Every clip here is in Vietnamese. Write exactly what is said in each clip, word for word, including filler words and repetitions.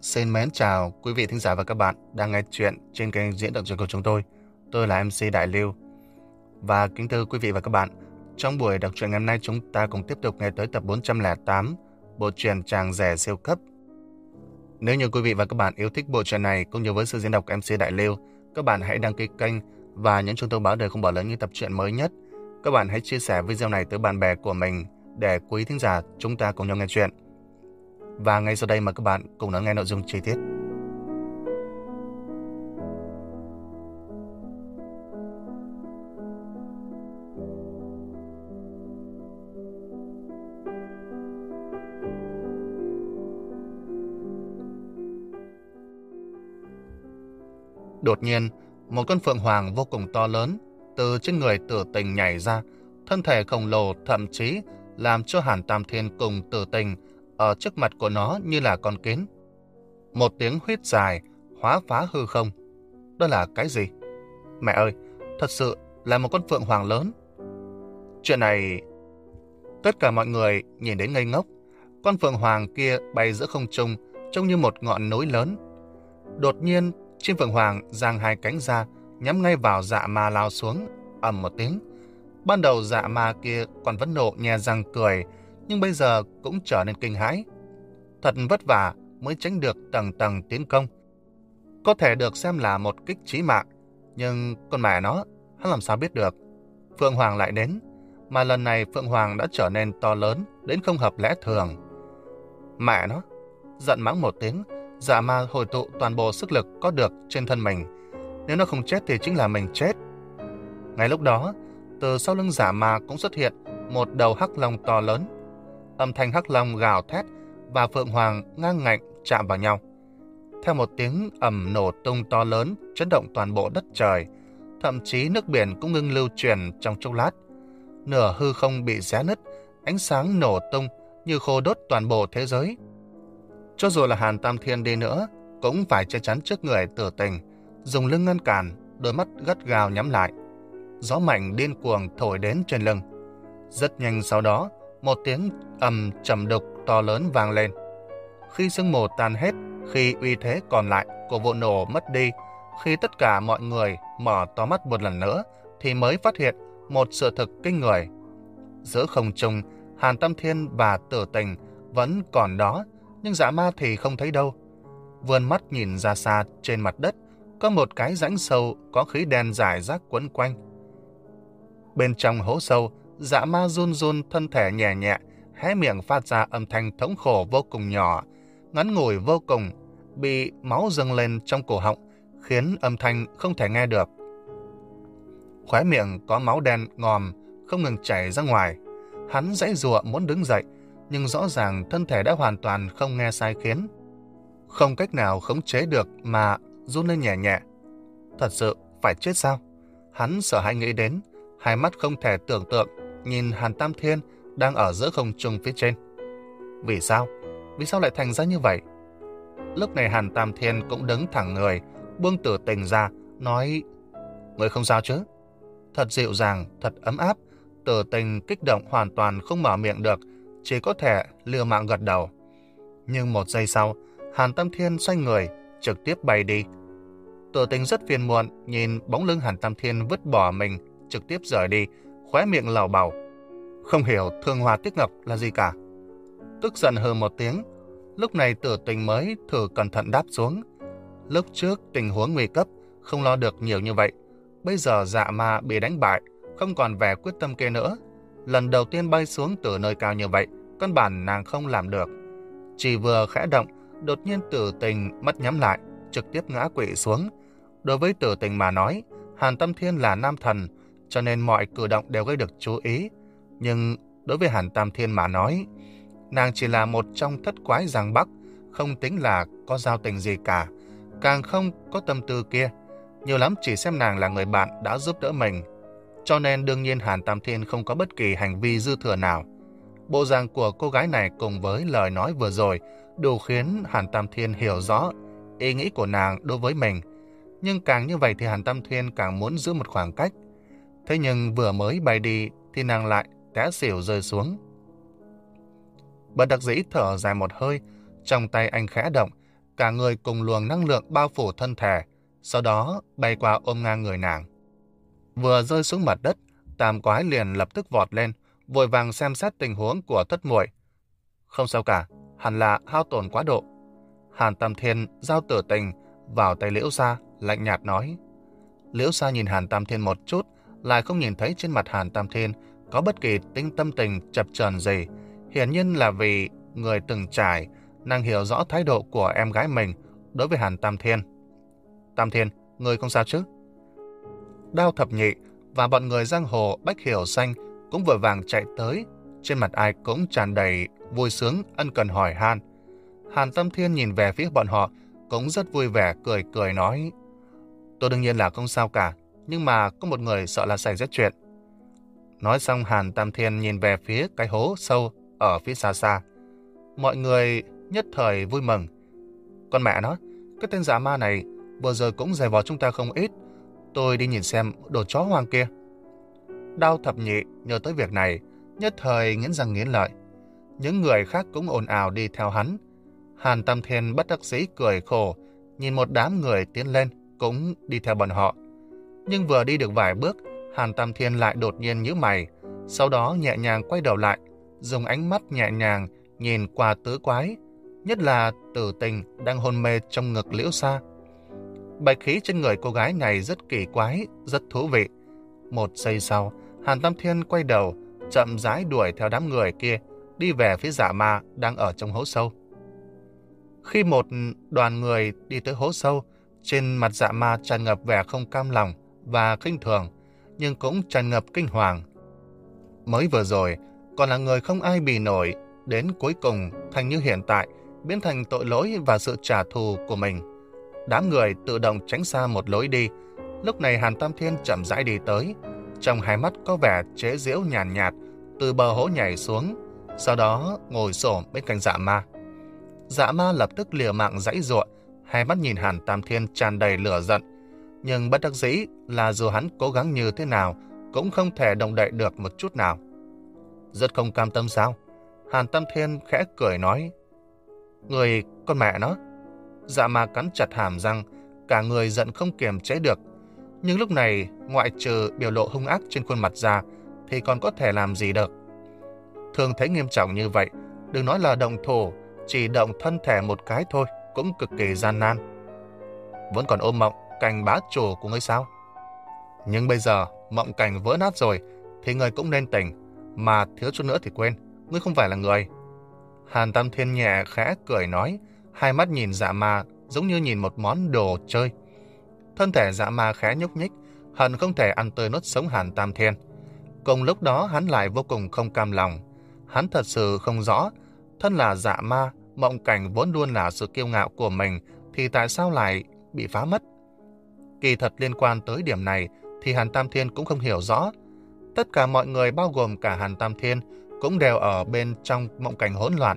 Xin mến chào quý vị thính giả và các bạn đang nghe chuyện trên kênh diễn đọc truyện của chúng tôi. Tôi là em xê Đại Lưu. Và kính thưa quý vị và các bạn, trong buổi đọc truyện ngày hôm nay chúng ta cùng tiếp tục nghe tới tập bốn trăm lẻ tám bộ truyện Chàng Rể Siêu Cấp. Nếu như quý vị và các bạn yêu thích bộ truyện này cũng như với sự diễn đọc của em xê Đại Lưu, các bạn hãy đăng ký kênh và nhấn chuông thông báo để không bỏ lỡ những tập truyện mới nhất. Các bạn hãy chia sẻ video này tới bạn bè của mình để quý thính giả chúng ta cùng nhau nghe chuyện. Và ngay sau đây mời các bạn cùng lắng nghe nội dung chi tiết. Đột nhiên, một con phượng hoàng vô cùng to lớn từ trên người Tử Tình nhảy ra, thân thể khổng lồ thậm chí làm cho Hàn Tam Thiên cùng Tử Tình ở trước mặt của nó như là con kiến. Một tiếng huýt dài hóa phá hư không. Đó là cái gì? Mẹ ơi, thật sự là một con phượng hoàng lớn. Chuyện này... Tất cả mọi người nhìn đến ngây ngốc. Con phượng hoàng kia bay giữa không trung trông như một ngọn núi lớn. Đột nhiên, chim phượng hoàng giang hai cánh ra, nhắm ngay vào Dạ Ma lao xuống, ầm một tiếng. Ban đầu Dạ Ma kia còn vẫn nộ nhe răng cười, nhưng bây giờ cũng trở nên kinh hãi. Thật vất vả mới tránh được tầng tầng tiến công. Có thể được xem là một kích chí mạng, nhưng con mẹ nó, hắn làm sao biết được. Phượng Hoàng lại đến, mà lần này Phượng Hoàng đã trở nên to lớn đến không hợp lẽ thường. Mẹ nó, giận mắng một tiếng, Dạ Ma hồi tụ toàn bộ sức lực có được trên thân mình. Nếu nó không chết thì chính là mình chết. Ngay lúc đó, từ sau lưng Dạ Ma cũng xuất hiện một đầu hắc long to lớn. Âm thanh hắc long gào thét và Phượng Hoàng ngang ngạnh chạm vào nhau. Theo một tiếng ầm nổ tung to lớn chấn động toàn bộ đất trời, thậm chí nước biển cũng ngưng lưu chuyển trong chốc lát. Nửa hư không bị xé nứt, ánh sáng nổ tung như khô đốt toàn bộ thế giới. Cho dù là Hàn Tam Thiên đi nữa, cũng phải che chắn trước người Tử Tình, dùng lưng ngăn cản, đôi mắt gắt gao nhắm lại. Gió mạnh điên cuồng thổi đến trên lưng. Rất nhanh sau đó, một tiếng ầm trầm đục to lớn vang lên. Khi sương mù tan hết, khi uy thế còn lại của vụ nổ mất đi, khi tất cả mọi người mở to mắt một lần nữa, thì mới phát hiện một sự thực kinh người. Giữa không trung, Hàn Tam Thiên và Tử Tình vẫn còn đó, nhưng Dạ Ma thì không thấy đâu. Vươn mắt nhìn ra xa trên mặt đất, có một cái rãnh sâu có khí đen rải rác quấn quanh. Bên trong hố sâu, Dạ Ma run run thân thể nhẹ nhẹ, hé miệng phát ra âm thanh thống khổ vô cùng nhỏ, ngắn ngủi vô cùng, bị máu dâng lên trong cổ họng, khiến âm thanh không thể nghe được. Khóe miệng có máu đen ngòm, không ngừng chảy ra ngoài. Hắn giãy giụa muốn đứng dậy, nhưng rõ ràng thân thể đã hoàn toàn không nghe sai khiến. Không cách nào khống chế được mà run lên nhẹ nhẹ. Thật sự phải chết sao? Hắn sợ hãi nghĩ đến, hai mắt không thể tưởng tượng nhìn Hàn Tam Thiên đang ở giữa không trung phía trên. Vì sao? Vì sao lại thành ra như vậy? Lúc này Hàn Tam Thiên cũng đứng thẳng người, buông Tử Tình ra, nói: "Người không sao chứ?" Thật dịu dàng, thật ấm áp. Tử Tình kích động hoàn toàn không mở miệng được, chỉ có thể liều mạng gật đầu. Nhưng một giây sau, Hàn Tam Thiên xoay người, trực tiếp bay đi. Tử Tình rất phiền muộn nhìn bóng lưng Hàn Tam Thiên vứt bỏ mình, trực tiếp rời đi, khóe miệng lầu bầu. Không hiểu thương hoa tiếc ngọc là gì cả. Tức giận hừ một tiếng, lúc này Tử Tình mới thử cẩn thận đáp xuống. Lúc trước tình huống nguy cấp, không lo được nhiều như vậy. Bây giờ Dạ Ma bị đánh bại, không còn vẻ quyết tâm kia nữa. Lần đầu tiên bay xuống từ nơi cao như vậy, căn bản nàng không làm được. Chỉ vừa khẽ động, đột nhiên Tử Tình mắt nhắm lại, trực tiếp ngã quỵ xuống. Đối với Tử Tình mà nói, Hàn Tam Thiên là nam thần, cho nên mọi cử động đều gây được chú ý. Nhưng đối với Hàn Tam Thiên mà nói, nàng chỉ là một trong thất quái giang bắc, không tính là có giao tình gì cả, càng không có tâm tư kia. Nhiều lắm chỉ xem nàng là người bạn đã giúp đỡ mình. Cho nên đương nhiên Hàn Tam Thiên không có bất kỳ hành vi dư thừa nào. Bộ dạng của cô gái này cùng với lời nói vừa rồi đủ khiến Hàn Tam Thiên hiểu rõ ý nghĩ của nàng đối với mình. Nhưng càng như vậy thì Hàn Tam Thiên càng muốn giữ một khoảng cách. Thế nhưng vừa mới bay đi thì nàng lại té xỉu rơi xuống. Bất đắc dĩ thở dài một hơi, trong tay anh khẽ động, cả người cùng luồng năng lượng bao phủ thân thể, sau đó bay qua ôm ngang người nàng. Vừa rơi xuống mặt đất, Tam Quái liền lập tức vọt lên, vội vàng xem xét tình huống của thất muội. Không sao cả, hẳn là hao tổn quá độ. Hàn Tam Thiên giao Tử Tình vào tay Liễu Sa, lạnh nhạt nói. Liễu Sa nhìn Hàn Tam Thiên một chút, lại không nhìn thấy trên mặt Hàn Tam Thiên có bất kỳ tính tâm tình chập chờn gì. Hiển nhiên là vì người từng trải, nàng hiểu rõ thái độ của em gái mình đối với Hàn Tam Thiên. Tam Thiên, người không sao chứ? Đao Thập Nhị và bọn người giang hồ Bách Hiểu Xanh cũng vội vàng chạy tới, trên mặt ai cũng tràn đầy vui sướng ân cần hỏi han. Hàn Tam Thiên nhìn về phía bọn họ cũng rất vui vẻ, cười cười nói: Tôi đương nhiên là không sao cả, nhưng mà có một người sợ là xảy ra chuyện. Nói xong, Hàn Tam Thiên nhìn về phía cái hố sâu ở phía xa xa. Mọi người nhất thời vui mừng. Con mẹ nó, cái tên dã ma này vừa rồi cũng giày vò chúng ta không ít. Tôi đi nhìn xem đồ chó hoang kia. Đao Thập Nhị nhớ tới việc này, nhất thời nghiến răng nghiến lợi. Những người khác cũng ồn ào đi theo hắn. Hàn Tam Thiên bất đắc dĩ cười khổ, nhìn một đám người tiến lên, cũng đi theo bọn họ. Nhưng vừa đi được vài bước, Hàn Tam Thiên lại đột nhiên nhíu mày, sau đó nhẹ nhàng quay đầu lại, dùng ánh mắt nhẹ nhàng nhìn qua tứ quái, nhất là Tử Tình đang hôn mê trong ngực Liễu Sa. Bạch khí trên người cô gái này rất kỳ quái, rất thú vị. Một giây sau, Hàn Tam Thiên quay đầu, chậm rãi đuổi theo đám người kia, đi về phía Dạ Ma đang ở trong hố sâu. Khi một đoàn người đi tới hố sâu, trên mặt Dạ Ma tràn ngập vẻ không cam lòng và khinh thường, nhưng cũng tràn ngập kinh hoàng. Mới vừa rồi, còn là người không ai bì nổi, đến cuối cùng thành như hiện tại, biến thành tội lỗi và sự trả thù của mình. Đám người tự động tránh xa một lối đi. Lúc này Hàn Tam Thiên chậm rãi đi tới, trong hai mắt có vẻ chế giễu nhàn nhạt, từ bờ hố nhảy xuống, sau đó ngồi xổm bên cạnh Dạ Ma. Dạ Ma lập tức liều mạng giãy giụa, hai mắt nhìn Hàn Tam Thiên tràn đầy lửa giận, nhưng bất đắc dĩ là dù hắn cố gắng như thế nào cũng không thể động đậy được một chút nào. Rất không cam tâm sao? Hàn Tam Thiên khẽ cười nói. Người con mẹ nó. Dạ Ma cắn chặt hàm răng, cả người giận không kiềm chế được. Nhưng lúc này, ngoại trừ biểu lộ hung ác trên khuôn mặt ra, thì còn có thể làm gì được. Thương thế nghiêm trọng như vậy, đừng nói là động thủ, chỉ động thân thể một cái thôi cũng cực kỳ gian nan. Vẫn còn ôm mộng cảnh bá chủ của ngươi sao? Nhưng bây giờ mộng cảnh vỡ nát rồi, thì ngươi cũng nên tỉnh, mà thiếu chút nữa thì quên, ngươi không phải là người. Hàn Tam Thiên nhẹ khẽ cười nói, hai mắt nhìn Dạ Ma giống như nhìn một món đồ chơi. Thân thể Dạ Ma khẽ nhúc nhích, hận không thể ăn tươi nuốt sống Hàn Tam Thiên. Cùng lúc đó hắn lại vô cùng không cam lòng. Hắn thật sự không rõ, thân là Dạ Ma, mộng cảnh vốn luôn là sự kiêu ngạo của mình, thì tại sao lại bị phá mất? Kỳ thật liên quan tới điểm này thì Hàn Tam Thiên cũng không hiểu rõ. Tất cả mọi người bao gồm cả Hàn Tam Thiên cũng đều ở bên trong mộng cảnh hỗn loạn,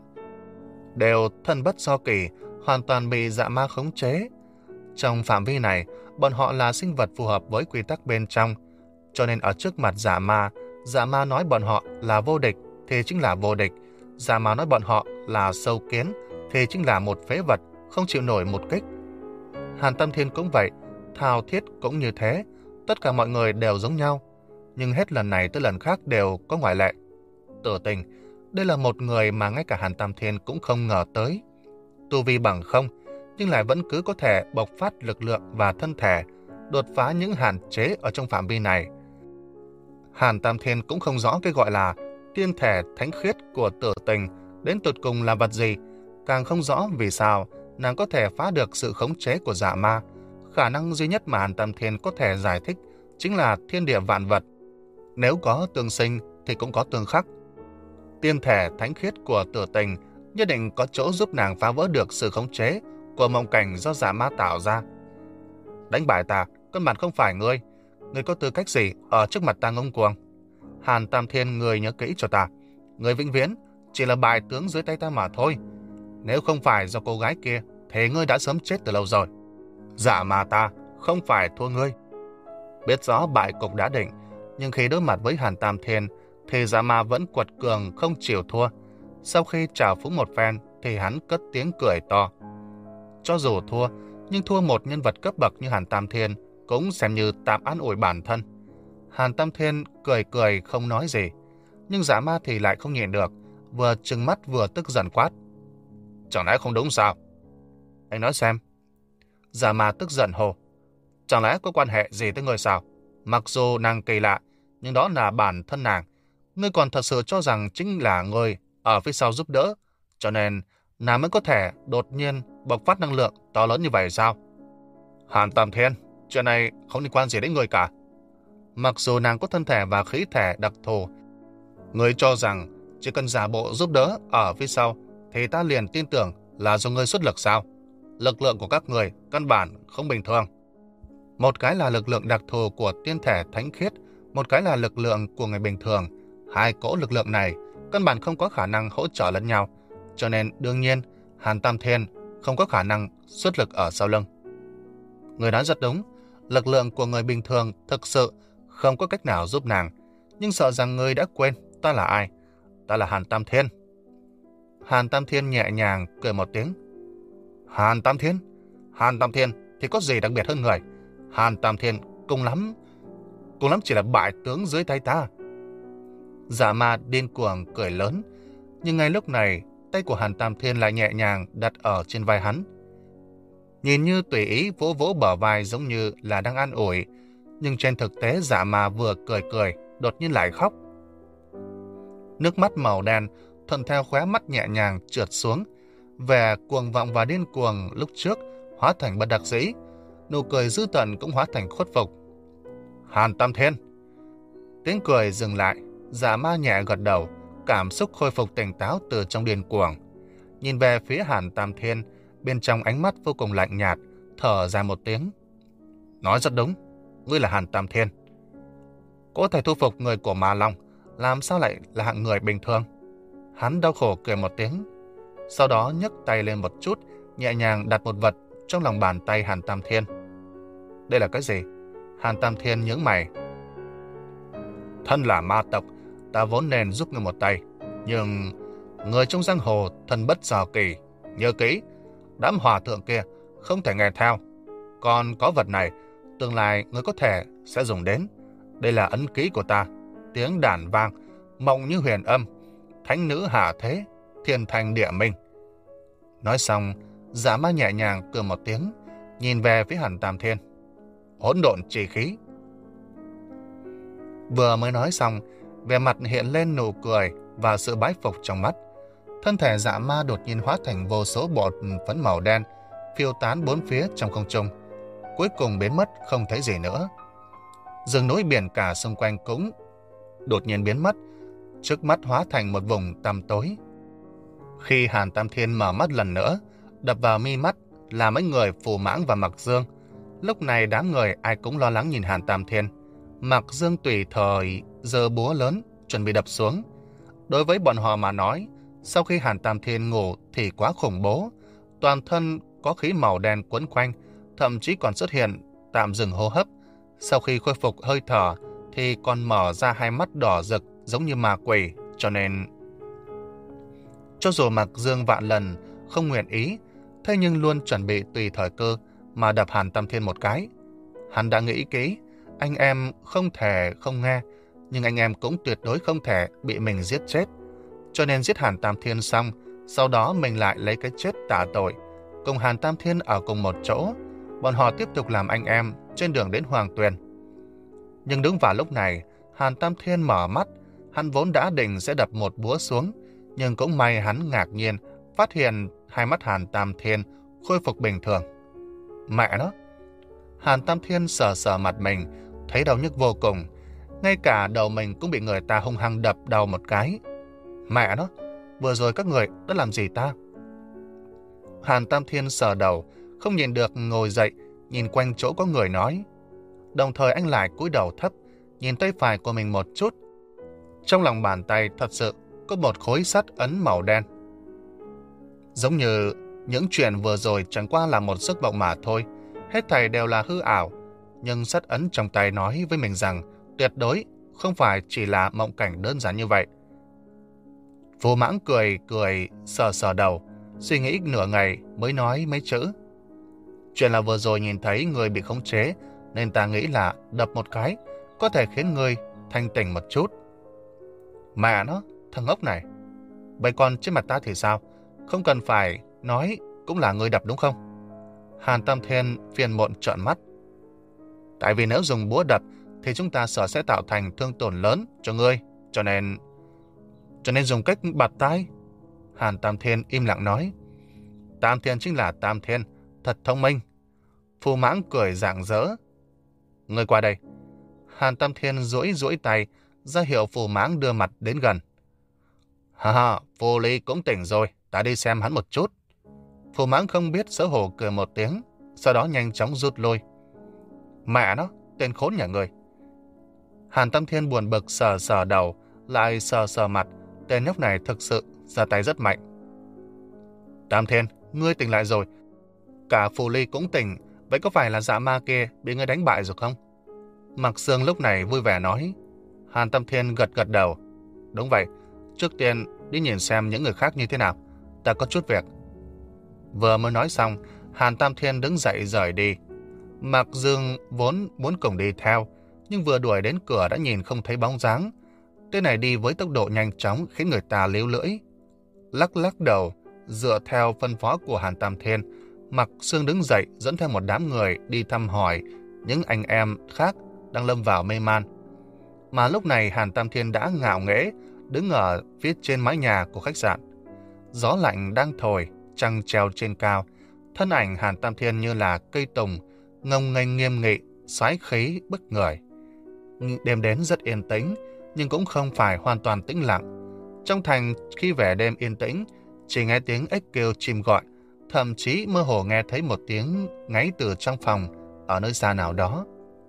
đều thân bất do kỳ, hoàn toàn bị Dạ Ma khống chế. Trong phạm vi này, bọn họ là sinh vật phù hợp với quy tắc bên trong, cho nên ở trước mặt Dạ Ma, Dạ Ma nói bọn họ là vô địch thì chính là vô địch. Dạ Ma nói bọn họ là sâu kiến thì chính là một phế vật, không chịu nổi một kích. Hàn Tam Thiên cũng vậy, Thao Thiết cũng như thế, tất cả mọi người đều giống nhau, nhưng hết lần này tới lần khác đều có ngoại lệ. Tử Tình, đây là một người mà ngay cả Hàn Tam Thiên cũng không ngờ tới. Tu vi bằng không, nhưng lại vẫn cứ có thể bộc phát lực lượng và thân thể, đột phá những hạn chế ở trong phạm vi này. Hàn Tam Thiên cũng không rõ cái gọi là tiên thể thánh khiết của Tử Tình đến tột cùng là vật gì, càng không rõ vì sao nàng có thể phá được sự khống chế của Dạ Ma. Khả năng duy nhất mà Hàn Tam Thiên có thể giải thích chính là thiên địa vạn vật. Nếu có tương sinh thì cũng có tương khắc. Tiên thể thánh khiết của Tử Tình nhất định có chỗ giúp nàng phá vỡ được sự khống chế của mộng cảnh do Dạ Ma tạo ra. Đánh bại ta, căn bản không phải ngươi. Ngươi có tư cách gì ở trước mặt ta ngông cuồng? Hàn Tam Thiên, ngươi nhớ kỹ cho ta, ngươi vĩnh viễn chỉ là bại tướng dưới tay ta mà thôi. Nếu không phải do cô gái kia thì ngươi đã sớm chết từ lâu rồi. Dạ Ma ta không phải thua ngươi. Biết rõ bại cục đã định, nhưng khi đối mặt với Hàn Tam Thiên thì Dạ Ma vẫn quật cường không chịu thua. Sau khi trào phúng một phen thì hắn cất tiếng cười to. cho dù thua, nhưng thua một nhân vật cấp bậc như Hàn Tam Thiên cũng xem như tạm an ủi bản thân. Hàn Tam Thiên cười cười không nói gì, nhưng Dạ Ma thì lại không nhịn được, vừa trừng mắt vừa tức giận quát. Chẳng lẽ không đúng sao? Anh nói xem. Dạ Ma tức giận hồ. Chẳng lẽ có quan hệ gì tới người sao? Mặc dù nàng kỳ lạ, nhưng đó là bản thân nàng. Ngươi còn thật sự cho rằng chính là người ở phía sau giúp đỡ, cho nên nàng mới có thể đột nhiên bộc phát năng lượng to lớn như vậy sao? Hàn Tam Thiên, chuyện này không liên quan gì đến người cả. Mặc dù nàng có thân thể và khí thể đặc thù, ngươi cho rằng chỉ cần giả bộ giúp đỡ ở phía sau thì ta liền tin tưởng là do ngươi xuất lực sao? Lực lượng của các người căn bản không bình thường. Một cái là lực lượng đặc thù của tiên thể thánh khiết, một cái là lực lượng của người bình thường. Hai cỗ lực lượng này căn bản không có khả năng hỗ trợ lẫn nhau, cho nên đương nhiên Hàn Tam Thiên không có khả năng xuất lực ở sau lưng. Người nói rất đúng, lực lượng của người bình thường thực sự không có cách nào giúp nàng, nhưng sợ rằng ngươi đã quên ta là ai. Ta là Hàn Tam Thiên. Hàn Tam Thiên nhẹ nhàng cười một tiếng. Hàn Tam Thiên? Hàn Tam Thiên thì có gì đặc biệt hơn người? Hàn Tam Thiên cùng lắm, cùng lắm chỉ là bại tướng dưới tay ta. Dạ Ma điên cuồng cười lớn, nhưng ngay lúc này tay của Hàn Tam Thiên lại nhẹ nhàng đặt ở trên vai hắn. Nhìn như tùy ý vỗ vỗ bờ vai giống như là đang an ủi, nhưng trên thực tế Dạ Ma vừa cười cười, đột nhiên lại khóc. Nước mắt màu đen thuận theo khóe mắt nhẹ nhàng trượt xuống, vẻ cuồng vọng và điên cuồng lúc trước hóa thành bất đắc dĩ, nụ cười dữ tợn cũng hóa thành khuất phục. Hàn Tam Thiên. Tiếng cười dừng lại, Dạ Ma nhẹ gật đầu, cảm xúc khôi phục tỉnh táo từ trong điên cuồng. Nhìn về phía Hàn Tam Thiên, bên trong ánh mắt vô cùng lạnh nhạt, thở dài một tiếng. Nói rất đúng, ngươi là Hàn Tam Thiên. Có thể thu phục người của Ma Long, làm sao lại là hạng người bình thường? Hắn đau khổ cười một tiếng, sau đó nhấc tay lên một chút, nhẹ nhàng đặt một vật trong lòng bàn tay Hàn Tam Thiên. Đây là cái gì? Hàn Tam Thiên nhướng mày. Thân là ma tộc, ta vốn nên giúp ngươi một tay, nhưng người trong giang hồ thân bất do kỳ, nhớ kỹ, đám hòa thượng kia không thể nghe theo. Còn có vật này, tương lai ngươi có thể sẽ dùng đến. Đây là ấn ký của ta, tiếng đàn vang, mộng như huyền âm, thánh nữ hạ thế, thiên thành địa minh. Nói xong, Dạ Ma nhẹ nhàng cười một tiếng, nhìn về phía Hàn Tam Thiên. Hỗn độn chỉ khí. Vừa mới nói xong, vẻ mặt hiện lên nụ cười và sự bái phục trong mắt. Thân thể Dạ Ma đột nhiên hóa thành vô số bột phấn màu đen, phiêu tán bốn phía trong không trung, cuối cùng biến mất không thấy gì nữa. Rừng núi biển cả xung quanh cũng đột nhiên biến mất, trước mắt hóa thành một vùng tăm tối. Khi Hàn Tam Thiên mở mắt lần nữa, đập vào mi mắt là mấy người Phù Mãng và Mặc Dương. Lúc này đám người ai cũng lo lắng nhìn Hàn Tam Thiên. Mặc Dương tùy thời giơ búa lớn chuẩn bị đập xuống. Đối với bọn họ mà nói, sau khi Hàn Tam Thiên ngủ thì quá khủng bố, toàn thân có khí màu đen quấn quanh, thậm chí còn xuất hiện tạm dừng hô hấp. Sau khi khôi phục hơi thở thì còn mở ra hai mắt đỏ rực giống như ma quỷ, cho nên cho dù Mặc Dương vạn lần không nguyện ý, thế nhưng luôn chuẩn bị tùy thời cơ mà đập Hàn Tam Thiên một cái. Hắn đã nghĩ kỹ, anh em không thể không nghe, nhưng anh em cũng tuyệt đối không thể bị mình giết chết. Cho nên giết Hàn Tam Thiên xong, sau đó mình lại lấy cái chết tạ tội, cùng Hàn Tam Thiên ở cùng một chỗ. Bọn họ tiếp tục làm anh em trên đường đến Hoàng Tuyền. Nhưng đúng vào lúc này, Hàn Tam Thiên mở mắt. Hắn vốn đã định sẽ đập một búa xuống, nhưng cũng may hắn ngạc nhiên phát hiện hai mắt Hàn Tam Thiên khôi phục bình thường. Mẹ nó! Hàn Tam Thiên sờ sờ mặt mình, thấy đau nhức vô cùng. Ngay cả đầu mình cũng bị người ta hung hăng đập đầu một cái. Mẹ nó! Vừa rồi các người đã làm gì ta? Hàn Tam Thiên sờ đầu, không nhìn được ngồi dậy, nhìn quanh chỗ có người nói. Đồng thời anh lại cúi đầu thấp, nhìn tay phải của mình một chút. Trong lòng bàn tay thật sự có một khối sắt ấn màu đen. Giống như những chuyện vừa rồi chẳng qua là một giấc mộng mà thôi, hết thảy đều là hư ảo, nhưng sắt ấn trong tay nói với mình rằng tuyệt đối không phải chỉ là mộng cảnh đơn giản như vậy. Phù Mãng cười cười sờ sờ đầu, suy nghĩ nửa ngày mới nói mấy chữ. Chuyện là vừa rồi nhìn thấy người bị khống chế, nên ta nghĩ là đập một cái có thể khiến người thanh tỉnh một chút. Mẹ nó, thằng ngốc này. Vậy còn trên mặt ta thì sao? Không cần phải nói cũng là người đập đúng không? Hàn Tam Thiên phiền muộn trợn mắt. Tại vì nếu dùng búa đập thì chúng ta sợ sẽ tạo thành thương tổn lớn cho ngươi, cho nên... Cho nên dùng cách bạt tai. Hàn Tam Thiên im lặng nói. Tam Thiên chính là Tam Thiên, thật thông minh. Phù Mãng cười rạng rỡ. Ngươi qua đây. Hàn Tam Thiên duỗi duỗi tay, ra hiệu Phù Mãng đưa mặt đến gần. Ha ha, Phù Ly cũng tỉnh rồi, ta đi xem hắn một chút. Phù Mãng không biết xấu hổ cười một tiếng, sau đó nhanh chóng rút lui. Mẹ nó, tên khốn nhà người. Hàn Tam Thiên buồn bực sờ sờ đầu, lại sờ sờ mặt. Tên nhóc này thực sự ra tay rất mạnh. Tam Thiên, ngươi tỉnh lại rồi. Cả Phù Ly cũng tỉnh, vậy có phải là Dạ Ma kia bị ngươi đánh bại rồi không? Mạc Sương lúc này vui vẻ nói. Hàn Tam Thiên gật gật đầu. Đúng vậy, trước tiên đi nhìn xem những người khác như thế nào. Ta có chút việc. Vừa mới nói xong, Hàn Tam Thiên đứng dậy rời đi. Mạc Dương vốn muốn cùng đi theo, nhưng vừa đuổi đến cửa đã nhìn không thấy bóng dáng. Tên này đi với tốc độ nhanh chóng khiến người ta líu lưỡi. Lắc lắc đầu, dựa theo phân phó của Hàn Tam Thiên, Mạc Dương đứng dậy dẫn theo một đám người đi thăm hỏi những anh em khác đang lâm vào mê man. Mà lúc này Hàn Tam Thiên đã ngạo nghễ đứng ở phía trên mái nhà của khách sạn. Gió lạnh đang thổi, trăng treo trên cao. Thân ảnh Hàn Tam Thiên như là cây tùng, ngông nghênh nghiêm nghị, xoáy khí bức người. Đêm đến rất yên tĩnh, nhưng cũng không phải hoàn toàn tĩnh lặng. Trong thành khi về đêm yên tĩnh, chỉ nghe tiếng ếch kêu chim gọi, thậm chí mơ hồ nghe thấy một tiếng ngáy từ trong phòng ở nơi xa nào đó.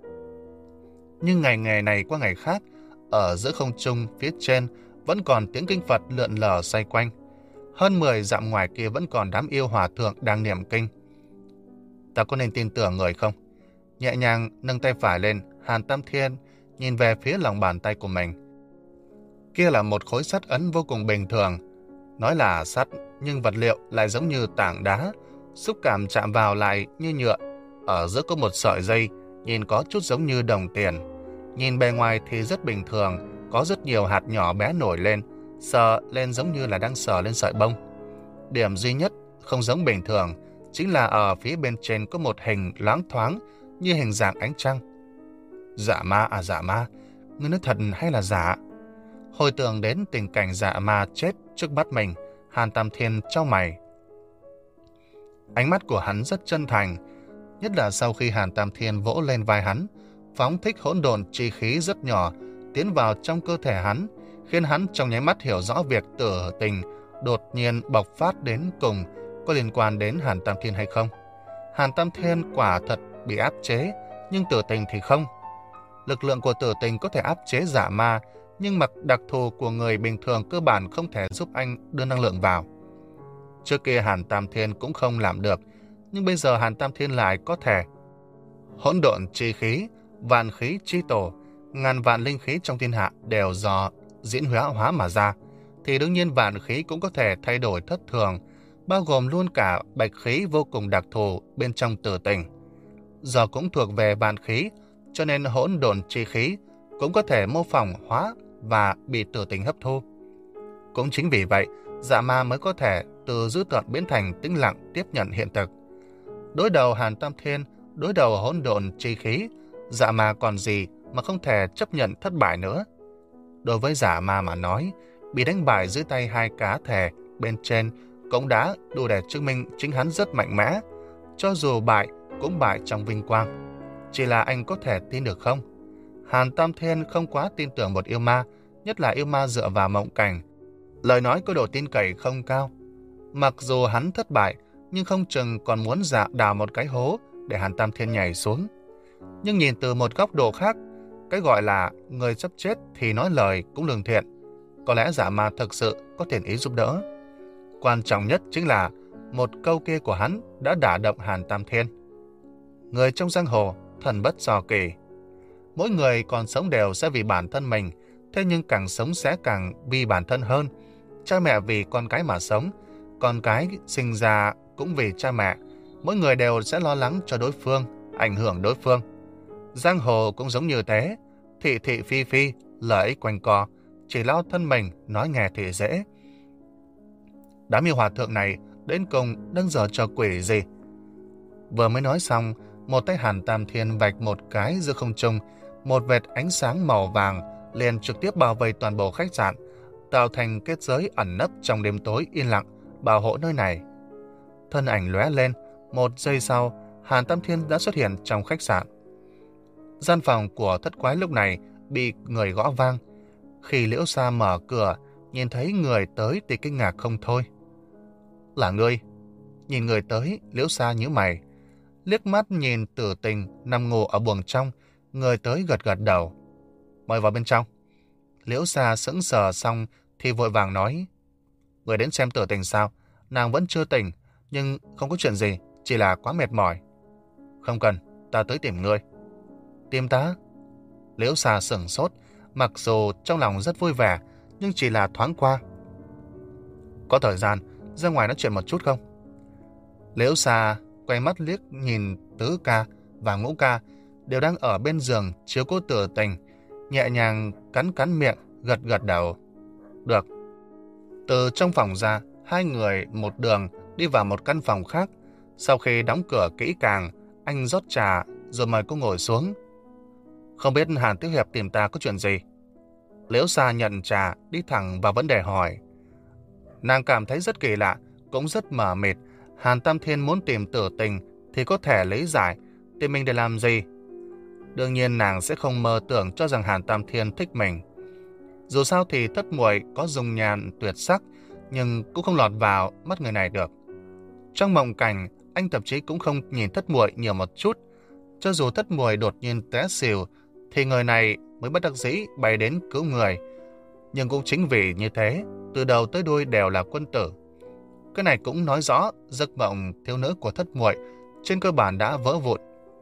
Nhưng ngày ngày này qua ngày khác, ở giữa không trung phía trên vẫn còn tiếng kinh Phật lượn lờ xoay quanh. Hơn mười dặm ngoài kia vẫn còn đám yêu hòa thượng đang niệm kinh. Ta có nên tin tưởng người không? Nhẹ nhàng nâng tay phải lên, Hàn Tam Thiên nhìn về phía lòng bàn tay của mình. Kia là một khối sắt ấn vô cùng bình thường. Nói là sắt, nhưng vật liệu lại giống như tảng đá, xúc cảm chạm vào lại như nhựa. Ở giữa có một sợi dây, nhìn có chút giống như đồng tiền. Nhìn bề ngoài thì rất bình thường, có rất nhiều hạt nhỏ bé nổi lên, sờ lên giống như là đang sờ lên sợi bông. Điểm duy nhất không giống bình thường chính là ở phía bên trên có một hình loáng thoáng như hình dạng ánh trăng. Dạ ma à dạ ma, ngươi nói thật hay là giả? Hồi tưởng đến tình cảnh dạ ma chết trước mắt mình, Hàn Tam Thiên chau mày. Ánh mắt của hắn rất chân thành, nhất là sau khi Hàn Tam Thiên vỗ lên vai hắn, phóng thích hỗn độn chi khí rất nhỏ tiến vào trong cơ thể hắn, khiến hắn trong nháy mắt hiểu rõ việc tử tình đột nhiên bộc phát đến cùng có liên quan đến Hàn Tam Thiên hay không. Hàn Tam Thiên quả thật bị áp chế, nhưng tử tình thì không. Lực lượng của tử tình có thể áp chế dạ ma, nhưng mặc đặc thù của người bình thường cơ bản không thể giúp anh đưa năng lượng vào. Trước kia Hàn Tam Thiên cũng không làm được, nhưng bây giờ Hàn Tam Thiên lại có thể. Hỗn độn chi khí, vạn khí chi tổ, ngàn vạn linh khí trong thiên hạ đều do diễn hóa hóa mà ra, thì đương nhiên vạn khí cũng có thể thay đổi thất thường, bao gồm luôn cả bạch khí vô cùng đặc thù bên trong tử tình. Do cũng thuộc về vạn khí, cho nên hỗn độn chi khí cũng có thể mô phỏng hóa và bị tử tình hấp thu. Cũng chính vì vậy, dạ ma mới có thể từ dữ tợn biến thành tĩnh lặng tiếp nhận hiện thực. Đối đầu Hàn Tam Thiên, đối đầu hỗn độn chi khí, dạ ma còn gì mà không thể chấp nhận thất bại nữa. Đối với dạ ma mà nói, bị đánh bại dưới tay hai cá thể bên trên cũng đã đủ để chứng minh chính hắn rất mạnh mẽ. Cho dù bại, cũng bại trong vinh quang. Chỉ là anh có thể tin được không? Hàn Tam Thiên không quá tin tưởng một yêu ma, nhất là yêu ma dựa vào mộng cảnh. Lời nói có độ tin cậy không cao. Mặc dù hắn thất bại, nhưng không chừng còn muốn dạ đào một cái hố để Hàn Tam Thiên nhảy xuống. Nhưng nhìn từ một góc độ khác, cái gọi là người sắp chết thì nói lời cũng lương thiện. Có lẽ dạ ma thực sự có thiện ý giúp đỡ. Quan trọng nhất chính là một câu kia của hắn đã đả động Hàn Tam Thiên. Người trong giang hồ, thần bất do kỳ. Mỗi người còn sống đều sẽ vì bản thân mình, thế nhưng càng sống sẽ càng vì bản thân hơn. Cha mẹ vì con cái mà sống, con cái sinh ra cũng vì cha mẹ. mỗi người đều sẽ lo lắng cho đối phương, ảnh hưởng đối phương. Giang hồ cũng giống như thế, thị thị phi phi, lợi ích quanh co, chỉ lo thân mình, nói nghe thì dễ. Đám yêu hòa thượng này đến cùng đang giở trò quỷ gì? Vừa mới nói xong, một tay Hàn Tam Thiên vạch một cái giữa không trung, một vệt ánh sáng màu vàng liền trực tiếp bao vây toàn bộ khách sạn, tạo thành kết giới ẩn nấp trong đêm tối yên lặng, bảo hộ nơi này. Thân ảnh lóe lên, một giây sau, Hàn Tam Thiên đã xuất hiện trong khách sạn. Gian phòng của thất quái lúc này bị người gõ vang. Khi Liễu Sa mở cửa, nhìn thấy người tới thì kinh ngạc không thôi. Là ngươi? Nhìn người tới, Liễu Sa nhíu mày. Liếc mắt nhìn Tử Tình nằm ngủ ở buồng trong, người tới gật gật đầu. Mời vào bên trong. Liễu Sa sững sờ xong thì vội vàng nói. Người đến xem Tử Tình sao? Nàng vẫn chưa tỉnh, nhưng không có chuyện gì, chỉ là quá mệt mỏi. Không cần, ta tới tìm ngươi. Tìm ta? Liễu Sa sửng sốt, mặc dù trong lòng rất vui vẻ, nhưng chỉ là thoáng qua. Có thời gian, ra ngoài nói chuyện một chút không? Liễu Sa quay mắt liếc nhìn Tứ Ca và Ngũ Ca đều đang ở bên giường chiếu cố Tử Tình, nhẹ nhàng cắn cắn miệng, gật gật đầu. Được. Từ trong phòng ra, hai người một đường đi vào một căn phòng khác. Sau khi đóng cửa kỹ càng, anh rót trà rồi mời cô ngồi xuống. Không biết Hàn Tiểu Hiệp tìm ta có chuyện gì? Liễu Sa nhận trà, đi thẳng vào vấn đề hỏi. Nàng cảm thấy rất kỳ lạ, cũng rất mờ mịt. Hàn Tam Thiên muốn tìm Tử Tình thì có thể lý giải, tìm mình để làm gì? Đương nhiên nàng sẽ không mơ tưởng cho rằng Hàn Tam Thiên thích mình. Dù sao thì Thất Muội có dung nhan tuyệt sắc, nhưng cũng không lọt vào mắt người này được. Trong mộng cảnh, anh thậm chí cũng không nhìn Thất Muội nhiều một chút. Cho dù Thất Muội đột nhiên té xỉu, thì người này mới bất đắc dĩ bay đến cứu người. Nhưng cũng chính vì như thế, từ đầu tới đuôi đều là quân tử. Cái này cũng nói rõ giấc mộng thiếu nữ của Thất Muội trên cơ bản đã vỡ vụn.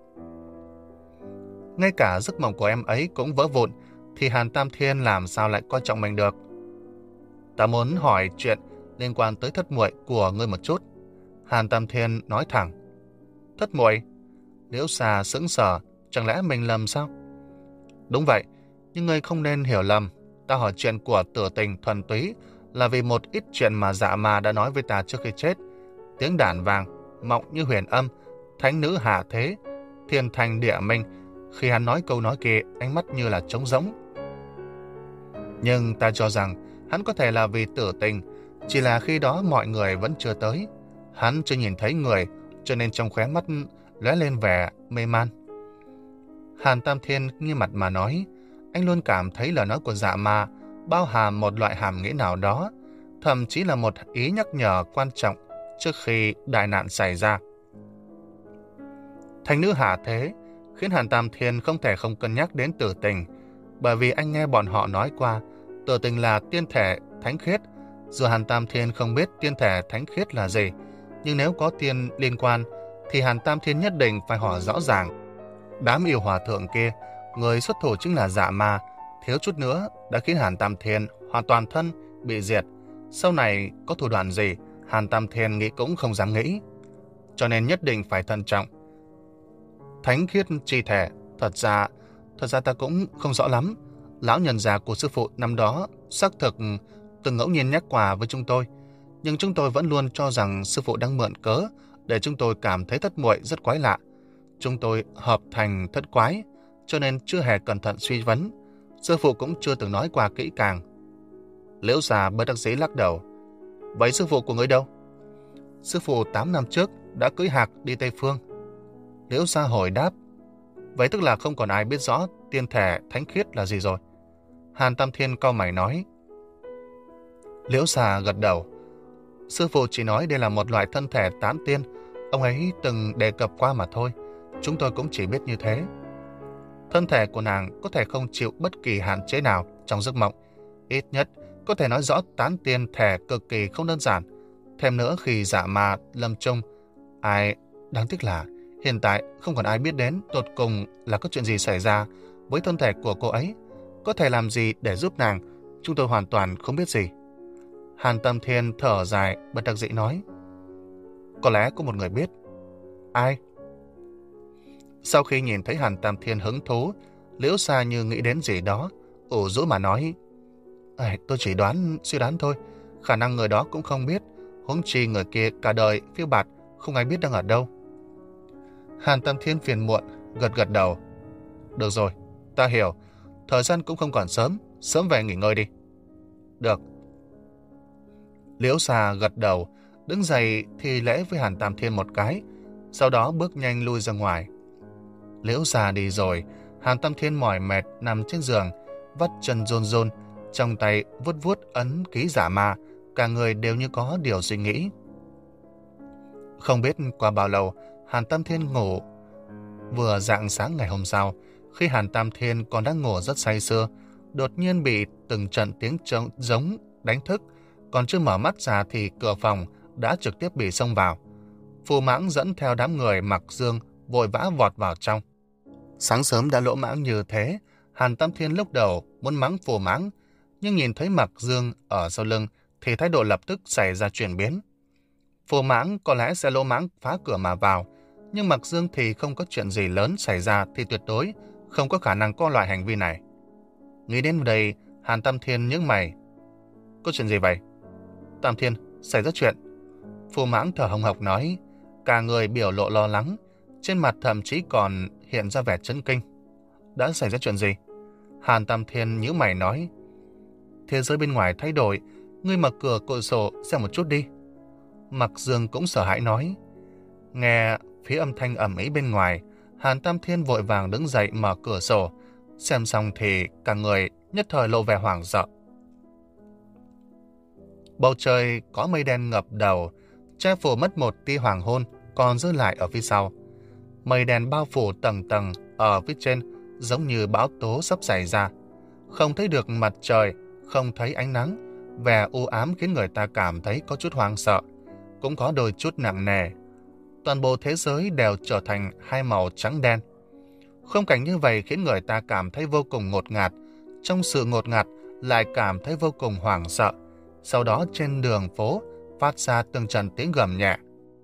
Ngay cả giấc mộng của em ấy cũng vỡ vụn, thì Hàn Tam Thiên làm sao lại coi trọng mình được? Ta muốn hỏi chuyện liên quan tới Thất Muội của ngươi một chút. Hàn Tam Thiên nói thẳng. Thất Muội? Liễu Sa sững sờ, chẳng lẽ mình lầm sao? Đúng vậy, nhưng ngươi không nên hiểu lầm. Ta hỏi chuyện của Tử Tình thuần túy là vì một ít chuyện mà Dạ Ma đã nói với ta trước khi chết. Tiếng đàn vàng, mộng như huyền âm, thánh nữ hạ thế, thiên thành địa minh. Khi hắn nói câu nói kia, ánh mắt như là trống rỗng. Nhưng ta cho rằng hắn có thể là vì Tử Tình, chỉ là khi đó mọi người vẫn chưa tới. Hắn chưa nhìn thấy người, cho nên trong khóe mắt lóe lên vẻ mê man. Hàn Tam Thiên nghiêm mặt mà nói, anh luôn cảm thấy lời nói của Dạ Ma bao hàm một loại hàm nghĩa nào đó, thậm chí là một ý nhắc nhở quan trọng trước khi đại nạn xảy ra. Thánh nữ hạ thế khiến Hàn Tam Thiên không thể không cân nhắc đến Tử Tình, bởi vì anh nghe bọn họ nói qua Tử Tình là tiên thể thánh khiết. Dù Hàn Tam Thiên không biết tiên thể thánh khiết là gì, nhưng nếu có tiên liên quan thì Hàn Tam Thiên nhất định phải hỏi rõ ràng. Đám yêu hòa thượng kia, người xuất thủ chính là Dạ Ma, thiếu chút nữa đã khiến Hàn Tam Thiên hoàn toàn thân bị diệt. Sau này có thủ đoạn gì, Hàn Tam Thiên nghĩ cũng không dám nghĩ, cho nên nhất định phải thận trọng. Thánh khiết chi thể, thật ra, thật ra ta cũng không rõ lắm. Lão nhân già của sư phụ năm đó xác thực từng ngẫu nhiên nhắc quà với chúng tôi, nhưng chúng tôi vẫn luôn cho rằng sư phụ đang mượn cớ để chúng tôi cảm thấy Thất Muội rất quái lạ. Chúng tôi hợp thành thất quái, cho nên chưa hề cẩn thận suy vấn. Sư phụ cũng chưa từng nói qua kỹ càng. Liễu Sa bất đắc dĩ lắc đầu. Vậy sư phụ của ngươi đâu? Sư phụ tám năm trước đã cưỡi hạc đi Tây Phương. Liễu Sa hồi đáp. Vậy tức là không còn ai biết rõ tiên thể thánh khiết là gì rồi. Hàn Tam Thiên cau mày nói. Liễu Sa gật đầu. Sư phụ chỉ nói đây là một loại thân thể tán tiên, ông ấy từng đề cập qua mà thôi. Chúng tôi cũng chỉ biết như thế. Thân thể của nàng có thể không chịu bất kỳ hạn chế nào trong giấc mộng. Ít nhất có thể nói rõ tán tiên thể cực kỳ không đơn giản. Thêm nữa khi Dạ Ma lâm chung, ai đáng tiếc là hiện tại không còn ai biết đến tột cùng là có chuyện gì xảy ra với thân thể của cô ấy. Có thể làm gì để giúp nàng, chúng tôi hoàn toàn không biết gì. Hàn Tam Thiên thở dài bất đắc dĩ nói. Có lẽ có một người biết. Ai? Sau khi nhìn thấy Hàn Tam Thiên hứng thú, Liễu Sa như nghĩ đến gì đó, ủ rũ mà nói: "À, tôi chỉ đoán, suy đoán thôi. Khả năng người đó cũng không biết. Huống chi người kia cả đời phiêu bạt, không ai biết đang ở đâu." Hàn Tam Thiên phiền muộn, gật gật đầu. "Được rồi, ta hiểu. Thời gian cũng không còn sớm, sớm về nghỉ ngơi đi." "Được." Liễu Sa gật đầu, đứng dậy thì lễ với Hàn Tam Thiên một cái, sau đó bước nhanh lui ra ngoài. Liễu Sa đi rồi, Hàn Tam Thiên mỏi mệt nằm trên giường, vắt chân run run, trong tay vuốt vuốt ấn ký giả ma, cả người đều như có điều suy nghĩ. Không biết qua bao lâu, Hàn Tam Thiên ngủ. Vừa rạng sáng ngày hôm sau, khi Hàn Tam Thiên còn đang ngủ rất say sưa, đột nhiên bị từng trận tiếng trống giống đánh thức, còn chưa mở mắt ra thì cửa phòng đã trực tiếp bị xông vào. Phù Mãng dẫn theo đám người mặc dương vội vã vọt vào trong. Sáng sớm đã lỗ mãng như thế, Hàn Tam Thiên lúc đầu muốn mắng Phù Mãng, nhưng nhìn thấy Mặc Dương ở sau lưng thì thái độ lập tức xảy ra chuyển biến. Phù Mãng có lẽ sẽ lỗ mãng phá cửa mà vào, nhưng Mặc Dương thì không có chuyện gì lớn xảy ra thì tuyệt đối không có khả năng có loại hành vi này. Nghĩ đến đây, Hàn Tam Thiên nhướng mày. "Có chuyện gì vậy?" "Tam Thiên, xảy ra chuyện." Phù Mãng thở hồng hộc nói, cả người biểu lộ lo lắng, trên mặt thậm chí còn hiện ra vẻ chấn kinh. "Đã xảy ra chuyện gì?" Hàn Tam Thiên nhíu mày nói, "Thế giới bên ngoài thay đổi, ngươi mở cửa cửa sổ xem một chút đi." Mặc Dương cũng sợ hãi nói. Nghe phía âm thanh ầm ĩ bên ngoài, Hàn Tam Thiên vội vàng đứng dậy mở cửa sổ, xem xong thì cả người nhất thời lộ vẻ hoảng sợ. Bầu trời có mây đen ngập đầu, che phủ mất một tia hoàng hôn, còn dư lại ở phía sau. Mây đen bao phủ tầng tầng ở phía trên, giống như bão tố sắp xảy ra. Không thấy được mặt trời, không thấy ánh nắng, vẻ u ám khiến người ta cảm thấy có chút hoang sợ, cũng có đôi chút nặng nề. Toàn bộ thế giới đều trở thành hai màu trắng đen. Khung cảnh như vậy khiến người ta cảm thấy vô cùng ngột ngạt, trong sự ngột ngạt lại cảm thấy vô cùng hoảng sợ. Sau đó trên đường phố phát ra từng trận tiếng gầm nhẹ.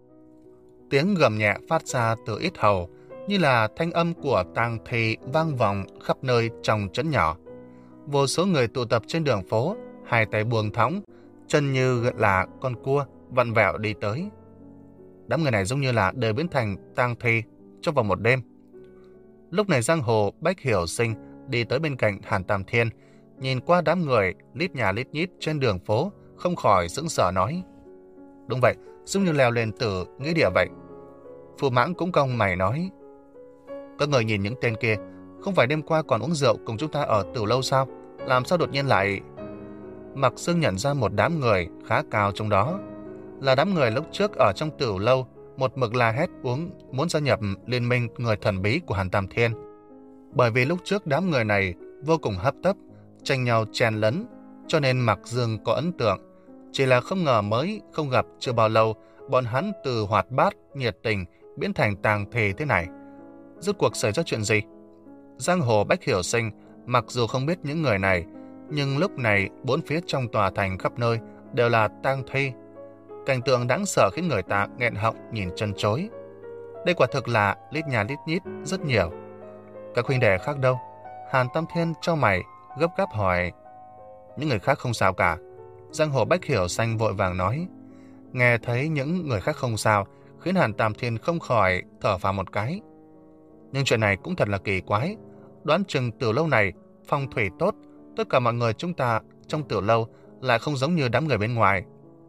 Tiếng gầm nhẹ phát ra từ ít hầu, như là thanh âm của tang thi vang vọng khắp nơi trong trấn nhỏ. Vô số người tụ tập trên đường phố, hai tay buông thõng, chân như là con cua vặn vẹo đi tới. Đám người này giống như là đều biến thành tang thi trong vòng một đêm. Lúc này giang hồ Bách Hiểu Sinh đi tới bên cạnh Hàn Tam Thiên, nhìn qua đám người lít nhà lít nhít trên đường phố, không khỏi sững sờ nói, "Đúng vậy, giống như leo lên từ nghĩa địa vậy." Phù Mãng cũng cong mày nói, "Các người nhìn những tên kia, không phải đêm qua còn uống rượu cùng chúng ta ở Tử Lâu sao? Làm sao đột nhiên lại..." Mặc Dương nhận ra một đám người khá cao trong đó, là đám người lúc trước ở trong Tử Lâu một mực la hét uống muốn gia nhập liên minh người thần bí của Hàn Tam Thiên. Bởi vì lúc trước đám người này vô cùng hấp tấp, tranh nhau chen lấn, cho nên Mặc Dương có ấn tượng. Chỉ là không ngờ mới không gặp chưa bao lâu, bọn hắn từ hoạt bát, nhiệt tình biến thành tang thi thế này. Rốt cuộc xảy ra chuyện gì? Giang hồ Bách Hiểu Sinh mặc dù không biết những người này, nhưng lúc này bốn phía trong tòa thành khắp nơi đều là tang thi. Cảnh tượng đáng sợ khiến người ta nghẹn họng nhìn chân chối. Đây quả thực là lít nhà lít nhít rất nhiều. Các huynh đệ khác đâu? Hàn Tam Thiên chau mày gấp gáp hỏi. Những người khác không sao cả. Giang hồ Bách Hiểu Sinh vội vàng nói. Nghe thấy những người khác không sao khiến Hàn Tam Thiên không khỏi thở phào một cái. Nhưng chuyện này cũng thật là kỳ quái. Đoán chừng Tử Lâu này phong thủy tốt, tất cả mọi người chúng ta trong Tử Lâu lại không giống như đám người bên ngoài.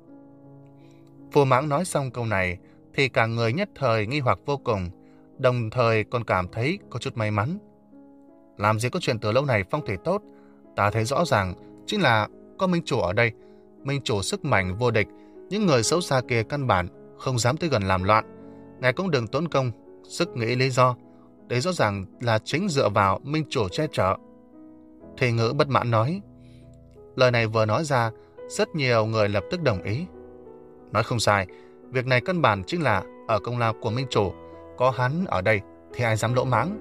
Phù Mãng nói xong câu này thì cả người nhất thời nghi hoặc vô cùng, đồng thời còn cảm thấy có chút may mắn. Làm gì có chuyện Tử Lâu này phong thủy tốt, ta thấy rõ ràng chính là có minh chủ ở đây. Minh chủ sức mạnh vô địch, những người xấu xa kia căn bản không dám tới gần làm loạn. Ngài cũng đừng tốn công sức nghĩ lý do, đấy rõ ràng là chính dựa vào minh chủ che chở. Thì Ngữ bất mãn nói. Lời này vừa nói ra, rất nhiều người lập tức đồng ý. Nói không sai, việc này căn bản chính là ở công lao của minh chủ, có hắn ở đây thì ai dám lỗ mãng.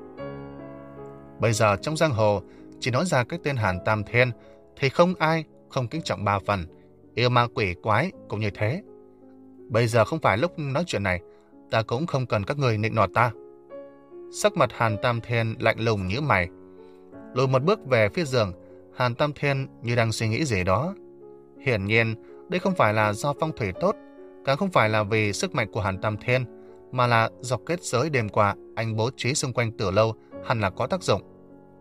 Bây giờ trong giang hồ, chỉ nói ra cái tên Hàn Tam Thiên thì không ai không kính trọng ba phần, yêu ma quỷ quái cũng như thế. Bây giờ không phải lúc nói chuyện này, ta cũng không cần các người nịnh nọt ta. Sắc mặt Hàn Tam Thiên lạnh lùng nhíu mày. Lùi một bước về phía giường, Hàn Tam Thiên như đang suy nghĩ gì đó. Hiển nhiên, đây không phải là do phong thủy tốt, càng không phải là vì sức mạnh của Hàn Tam Thiên, mà là do kết giới đêm qua anh bố trí xung quanh Tử Lâu hẳn là có tác dụng.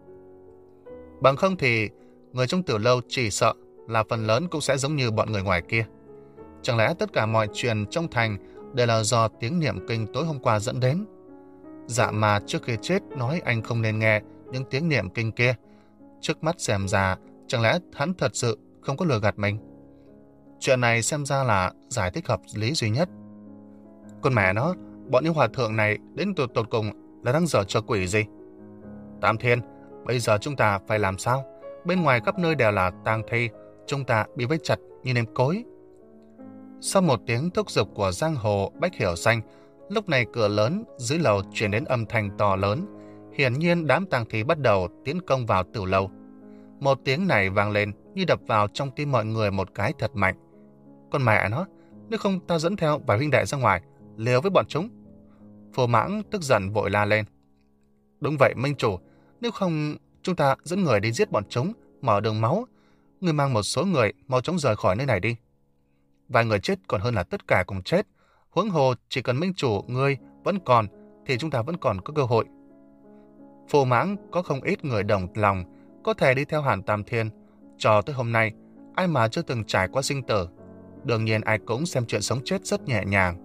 Bằng không thì người trong Tử Lâu chỉ sợ là phần lớn cũng sẽ giống như bọn người ngoài kia. Chẳng lẽ tất cả mọi chuyện trong thành đều là do tiếng niệm kinh tối hôm qua dẫn đến? Dạ mà trước khi chết nói anh không nên nghe những tiếng niệm kinh kia. Trước mắt xem ra, chẳng lẽ hắn thật sự không có lừa gạt mình? Chuyện này xem ra là giải thích hợp lý duy nhất. Con mẹ nó, bọn những hòa thượng này đến tụt tụt cùng là đang dở trò quỷ gì? Tam Thiên, bây giờ chúng ta phải làm sao? Bên ngoài khắp nơi đều là tang thi, chúng ta bị vây chặt như nêm cối. Sau một tiếng thúc giục của giang hồ Bách Hiểu Xanh, lúc này cửa lớn dưới lầu truyền đến âm thanh to lớn. Hiển nhiên đám tang thi bắt đầu tiến công vào Tử Lâu. Một tiếng này vang lên như đập vào trong tim mọi người một cái thật mạnh. Con mẹ nó, nếu không ta dẫn theo vài huynh đệ ra ngoài, liều với bọn chúng. Phù Mãng tức giận vội la lên. Đúng vậy Minh Chủ, nếu không chúng ta dẫn người đi giết bọn chúng, mở đường máu. Người mang một số người mau chóng rời khỏi nơi này đi. Vài người chết còn hơn là tất cả cùng chết. Huống hồ chỉ cần Minh Chủ ngươi vẫn còn thì chúng ta vẫn còn có cơ hội. Phù Mãng có không ít người đồng lòng có thể đi theo Hàn Tam Thiên. Cho tới hôm nay, ai mà chưa từng trải qua sinh tử, đương nhiên ai cũng xem chuyện sống chết rất nhẹ nhàng.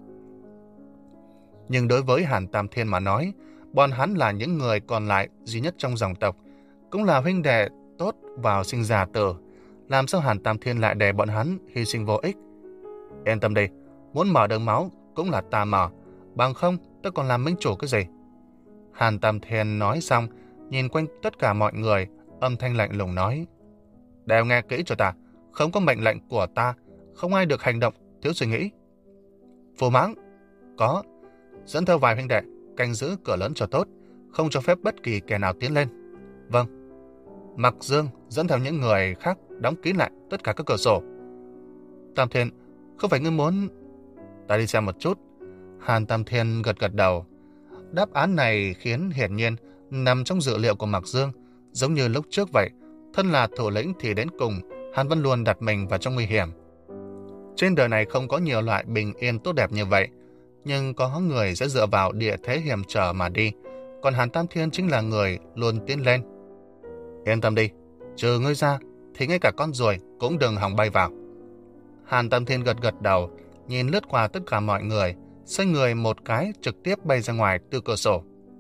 Nhưng đối với Hàn Tam Thiên mà nói, bọn hắn là những người còn lại duy nhất trong dòng tộc, cũng là huynh đệ tốt vào sinh già tử. Làm sao Hàn Tam Thiên lại để bọn hắn hy sinh vô ích? Yên tâm đi, muốn mở đường máu cũng là ta mở, bằng không tôi còn làm Minh Chủ cái gì? Hàn Tam Thiên nói xong, nhìn quanh tất cả mọi người, âm thanh lạnh lùng nói. Đều nghe kỹ cho ta, không có mệnh lệnh của ta, không ai được hành động thiếu suy nghĩ. Phù Mãng, có, dẫn theo vài huynh đệ, canh giữ cửa lớn cho tốt, không cho phép bất kỳ kẻ nào tiến lên. Vâng. Mặc Dương dẫn theo những người khác đóng kín lại tất cả các cửa sổ. Tam Thiên, không phải ngươi muốn... Ta đi xem một chút. Hàn Tam Thiên gật gật đầu. Đáp án này khiến hiển nhiên nằm trong dự liệu của Mặc Dương, giống như lúc trước vậy. Thân là thủ lĩnh thì đến cùng, hắn vẫn luôn đặt mình vào trong nguy hiểm. Trên đời này không có nhiều loại bình yên tốt đẹp như vậy, nhưng có người sẽ dựa vào địa thế hiểm trở mà đi, còn Hàn Tam Thiên chính là người luôn tiến lên. Yên tâm đi, trừ ngươi ra thì ngay cả con ruồi cũng đừng hòng bay vào. Hàn Tam Thiên gật gật đầu, nhìn lướt qua tất cả mọi người, xoay người một cái trực tiếp bay ra ngoài từ cửa sổ.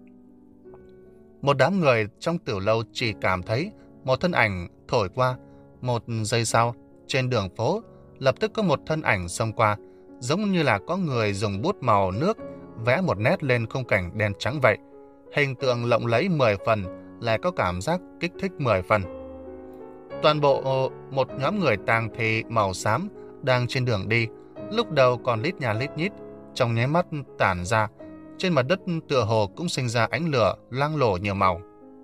Một đám người trong Tử Lâu chỉ cảm thấy một thân ảnh thổi qua. Một giây sau, trên đường phố lập tức có một thân ảnh xông qua, giống như là có người dùng bút màu nước vẽ một nét lên khung cảnh đen trắng vậy. Hình tượng lộng lẫy mười phần, lại có cảm giác kích thích mười phần. Toàn bộ một nhóm người tang thi màu xám đang trên đường đi, lúc đầu còn lít nhà lít nhít, trong nháy mắt tản ra, trên mặt đất tựa hồ cũng sinh ra ánh lửa loang lổ nhiều màu.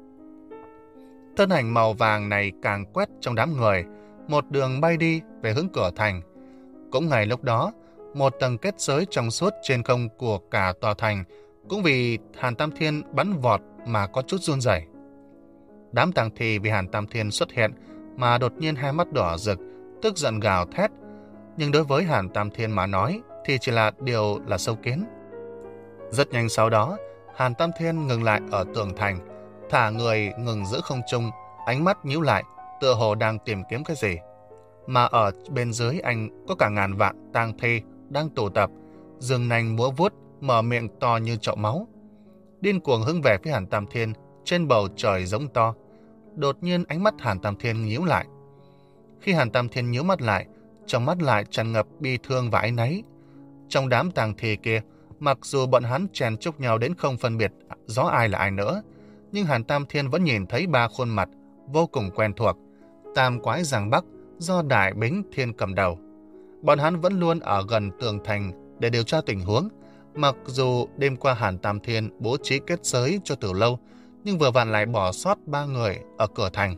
Thân ảnh màu vàng này càng quét trong đám người, một đường bay đi về hướng cửa thành. Cũng ngay lúc đó, một tầng kết giới trong suốt trên không của cả tòa thành cũng vì Hàn Tam Thiên bắn vọt mà có chút run rẩy. Đám tang thi vì Hàn Tam Thiên xuất hiện mà đột nhiên hai mắt đỏ rực, tức giận gào thét. Nhưng đối với Hàn Tam Thiên mà nói thì chỉ là điều là sâu kiến. Rất nhanh sau đó, Hàn Tam Thiên ngừng lại ở tường thành, thả người ngừng giữa không trung, ánh mắt nhíu lại, tựa hồ đang tìm kiếm cái gì. Mà ở bên dưới anh có cả ngàn vạn tang thi đang tụ tập, giương nanh múa vuốt, mở miệng to như chậu máu, điên cuồng hướng về phía Hàn Tam Thiên trên bầu trời giống to. Đột nhiên ánh mắt Hàn Tam Thiên nhíu lại. Khi Hàn Tam Thiên nhíu mắt lại, trong mắt lại tràn ngập bi thương và áy náy. Trong đám tang thi kia, mặc dù bọn hắn chèn chúc nhau đến không phân biệt rõ ai là ai nữa, nhưng Hàn Tam Thiên vẫn nhìn thấy ba khuôn mặt vô cùng quen thuộc. Tam Quái Giang Bắc do Đại Bính Thiên cầm đầu. Bọn hắn vẫn luôn ở gần tường thành để điều tra tình huống. Mặc dù đêm qua Hàn Tam Thiên bố trí kết giới cho Tử Lâu, nhưng vừa vặn lại bỏ sót ba người ở cửa thành.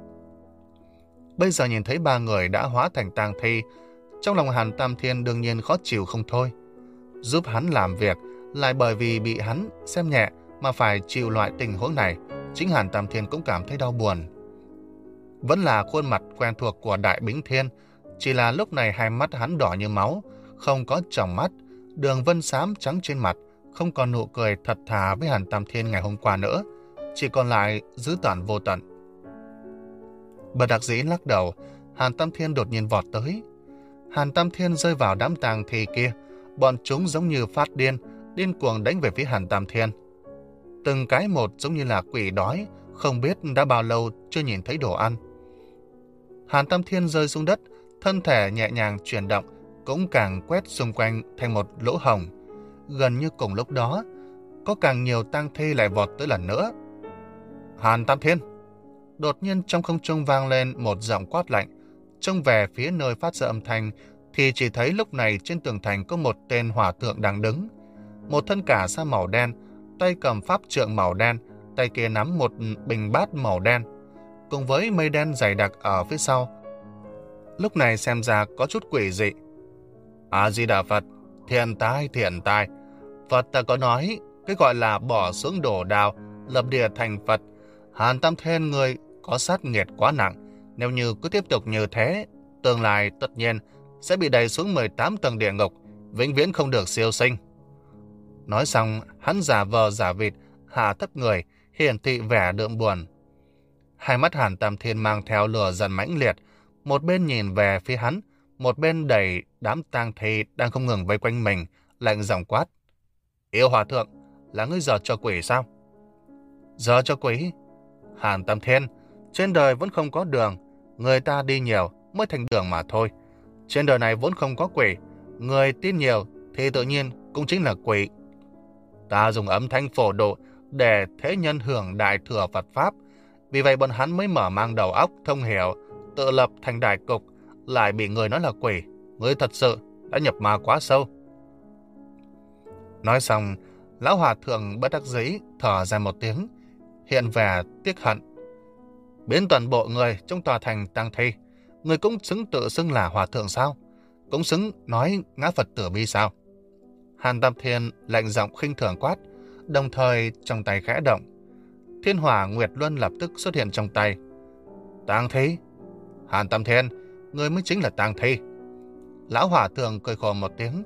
Bây giờ nhìn thấy ba người đã hóa thành tang thi, trong lòng Hàn Tam Thiên đương nhiên khó chịu không thôi. Giúp hắn làm việc lại bởi vì bị hắn xem nhẹ mà phải chịu loại tình huống này, chính Hàn Tam Thiên cũng cảm thấy đau buồn. Vẫn là khuôn mặt quen thuộc của Đại Bính Thiên, chỉ là lúc này hai mắt hắn đỏ như máu, không có tròng mắt, đường vân xám trắng trên mặt, không còn nụ cười thật thà với Hàn Tam Thiên ngày hôm qua nữa, chỉ còn lại dữ tợn vô tận. Bất đắc dĩ lắc đầu, Hàn Tam Thiên đột nhiên vọt tới. Hàn Tam Thiên rơi vào đám tang thi kia, bọn chúng giống như phát điên, điên cuồng đánh về phía Hàn Tam Thiên. Từng cái một giống như là quỷ đói, không biết đã bao lâu chưa nhìn thấy đồ ăn. Hàn Tam Thiên rơi xuống đất, thân thể nhẹ nhàng chuyển động, cũng càng quét xung quanh thành một lỗ hồng. Gần như cùng lúc đó, có càng nhiều tang thi lại vọt tới lần nữa. Hàn Tam Thiên! Đột nhiên trong không trung vang lên một giọng quát lạnh. Trông về phía nơi phát ra âm thanh, thì chỉ thấy lúc này trên tường thành có một tên hòa thượng đang đứng. Một thân cả sa màu đen, tay cầm pháp trượng màu đen, tay kia nắm một bình bát màu đen, cùng với mây đen dày đặc ở phía sau. Lúc này xem ra có chút quỷ dị. A-di-đà Phật, thiện tai, thiện tai. Phật ta có nói, cái gọi là bỏ xuống đổ đào, lập địa thành Phật. Hàn Tam Thiên người có sát nghiệt quá nặng. Nếu như cứ tiếp tục như thế, tương lai tất nhiên sẽ bị đẩy xuống mười tám tầng địa ngục, vĩnh viễn không được siêu sinh. Nói xong, hắn giả vờ giả vịt, hạ thấp người, hiển thị vẻ đượm buồn. Hai mắt Hàn Tam Thiên mang theo lửa giận mãnh liệt, một bên nhìn về phía hắn, một bên đẩy đám tang thi đang không ngừng vây quanh mình, lạnh giọng quát. Yêu hòa thượng, là ngươi giở cho quỷ sao? Giở cho quỷ? Hàn Tam Thiên, trên đời vẫn không có đường, người ta đi nhiều mới thành đường mà thôi. Trên đời này vốn không có quỷ, người tin nhiều thì tự nhiên cũng chính là quỷ. Ta dùng âm thanh phổ độ để thế nhân hưởng đại thừa Phật Pháp, vì vậy bọn hắn mới mở mang đầu óc thông hiểu, tự lập thành đại cục, lại bị người nói là quỷ. Ngươi thật sự đã nhập ma quá sâu. Nói xong, lão hòa thượng bất đắc dĩ thở ra một tiếng, hiện vẻ tiếc hận. Biến toàn bộ người trong tòa thành tang thi, người cũng xứng tự xưng là hòa thượng sao? Cũng xứng nói ngã Phật tử bi sao? Hàn Tam Thiên lạnh giọng khinh thường quát, đồng thời trong tay khẽ động. Thiên hỏa Nguyệt Luân lập tức xuất hiện trong tay. Tang thi? Hàn Tam Thiên, người mới chính là tang thi. Lão hòa thượng cười khổ một tiếng.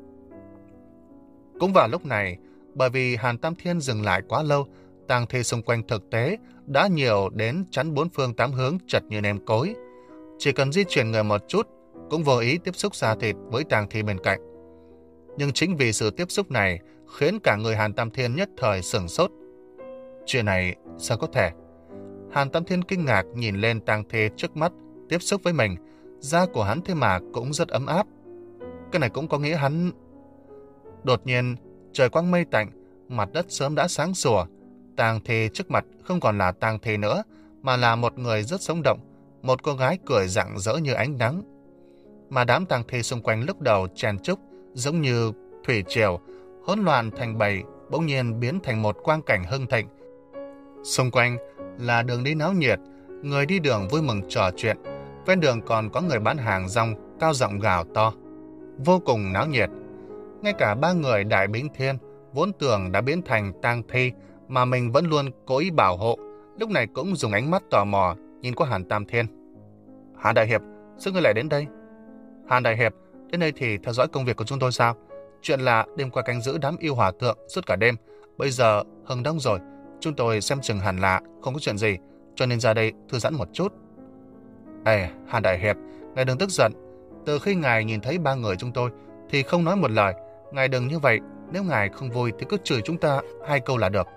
Cũng vào lúc này, bởi vì Hàn Tam Thiên dừng lại quá lâu, tang thi xung quanh thực tế đã nhiều đến chắn bốn phương tám hướng chật như nêm cối. Chỉ cần di chuyển người một chút, cũng vô ý tiếp xúc da thịt với tang thi bên cạnh. Nhưng chính vì sự tiếp xúc này khiến cả người Hàn Tam Thiên nhất thời sửng sốt. Chuyện này sao có thể? Hàn Tam Thiên kinh ngạc nhìn lên tang thi trước mắt tiếp xúc với mình, da của hắn thế mà cũng rất ấm áp. Cái này cũng có nghĩa hắn... Đột nhiên, trời quang mây tạnh, mặt đất sớm đã sáng sủa. Tang thi trước mặt không còn là tang thi nữa, mà là một người rất sống động, một cô gái cười rạng rỡ như ánh nắng. Mà đám tang thi xung quanh lúc đầu chen chúc, giống như thủy triều, hỗn loạn thành bầy, bỗng nhiên biến thành một quang cảnh hưng thịnh. Xung quanh là đường đi náo nhiệt, người đi đường vui mừng trò chuyện, ven đường còn có người bán hàng rong cao giọng gào to, vô cùng náo nhiệt. Ngay cả ba người Đại Bính Thiên vốn tưởng đã biến thành tang thi mà mình vẫn luôn cố ý bảo hộ, lúc này cũng dùng ánh mắt tò mò nhìn qua Hàn Tam Thiên. Hàn Đại Hiệp, sao ngươi lại đến đây? Hàn Đại Hiệp, đến đây thì theo dõi công việc của chúng tôi sao? Chuyện là đêm qua canh giữ đám yêu hòa thượng suốt cả đêm, bây giờ hừng đông rồi, chúng tôi xem chừng hẳn là không có chuyện gì, cho nên ra đây thư giãn một chút. Ê, Hàn Đại Hiệp, ngài đừng tức giận. Từ khi ngài nhìn thấy ba người chúng tôi thì không nói một lời. Ngài đừng như vậy, nếu ngài không vui thì cứ chửi chúng ta hai câu là được.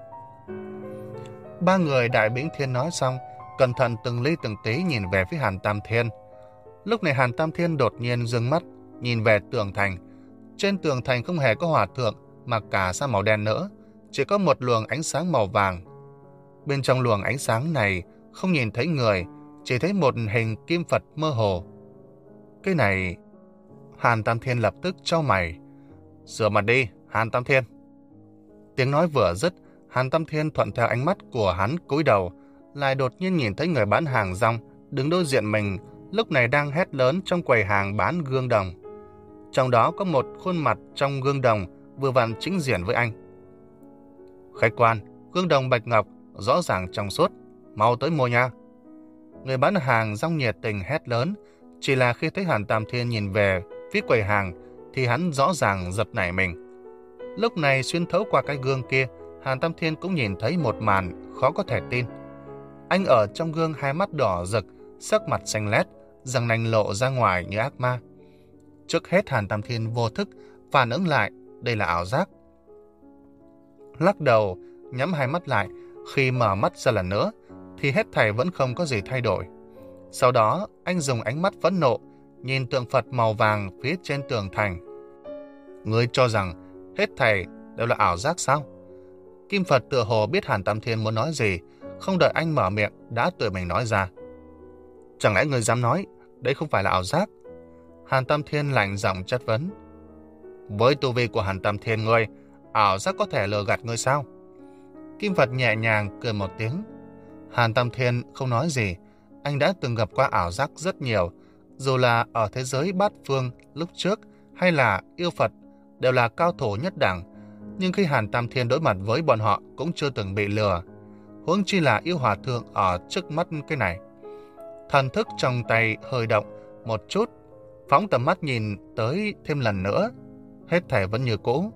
Ba người Đại Bính Thiên nói xong, cẩn thận từng ly từng tí nhìn về phía Hàn Tam Thiên. Lúc này Hàn Tam Thiên đột nhiên giương mắt nhìn về tường thành. Trên tường thành không hề có hòa thượng mà cả sa màu đen nữa, chỉ có một luồng ánh sáng màu vàng. Bên trong luồng ánh sáng này không nhìn thấy người, chỉ thấy một hình kim Phật mơ hồ. Cái này... Hàn Tam Thiên lập tức chau mày. Rửa mặt đi, Hàn Tam Thiên. Tiếng nói vừa dứt, Hàn Tam Thiên thuận theo ánh mắt của hắn cúi đầu, lại đột nhiên nhìn thấy người bán hàng rong đứng đối diện mình, lúc này đang hét lớn trong quầy hàng bán gương đồng. Trong đó có một khuôn mặt trong gương đồng vừa vặn chính diện với anh. Khách quan, gương đồng bạch ngọc, rõ ràng trong suốt, mau tới mua nha. Người bán hàng rong nhiệt tình hét lớn, chỉ là khi thấy Hàn Tam Thiên nhìn về phía quầy hàng thì hắn rõ ràng giật nảy mình. Lúc này xuyên thấu qua cái gương kia, Hàn Tam Thiên cũng nhìn thấy một màn khó có thể tin. Anh ở trong gương hai mắt đỏ rực, sắc mặt xanh lét, răng nanh lộ ra ngoài như ác ma. Trước hết Hàn Tam Thiên vô thức phản ứng lại đây là ảo giác. Lắc đầu, nhắm hai mắt lại, khi mở mắt ra lần nữa thì hết thảy vẫn không có gì thay đổi. Sau đó anh dùng ánh mắt phẫn nộ nhìn tượng Phật màu vàng phía trên tường thành. Ngươi cho rằng hết thảy đều là ảo giác sao? Kim Phật tựa hồ biết Hàn Tam Thiên muốn nói gì, không đợi anh mở miệng đã tự mình nói ra. Chẳng lẽ ngươi dám nói đây không phải là ảo giác? Hàn Tam Thiên lạnh giọng chất vấn. Với tu vi của Hàn Tam Thiên ngươi, ảo giác có thể lừa gạt ngươi sao? Kim Phật nhẹ nhàng cười một tiếng. Hàn Tam Thiên không nói gì. Anh đã từng gặp qua ảo giác rất nhiều, dù là ở thế giới bát phương lúc trước hay là yêu Phật đều là cao thủ nhất đẳng, nhưng khi Hàn Tam Thiên đối mặt với bọn họ cũng chưa từng bị lừa, huống chi là yêu hòa thượng ở trước mắt cái này. Thần thức trong tay hơi động một chút, phóng tầm mắt nhìn tới thêm lần nữa, hết thảy vẫn như cũ.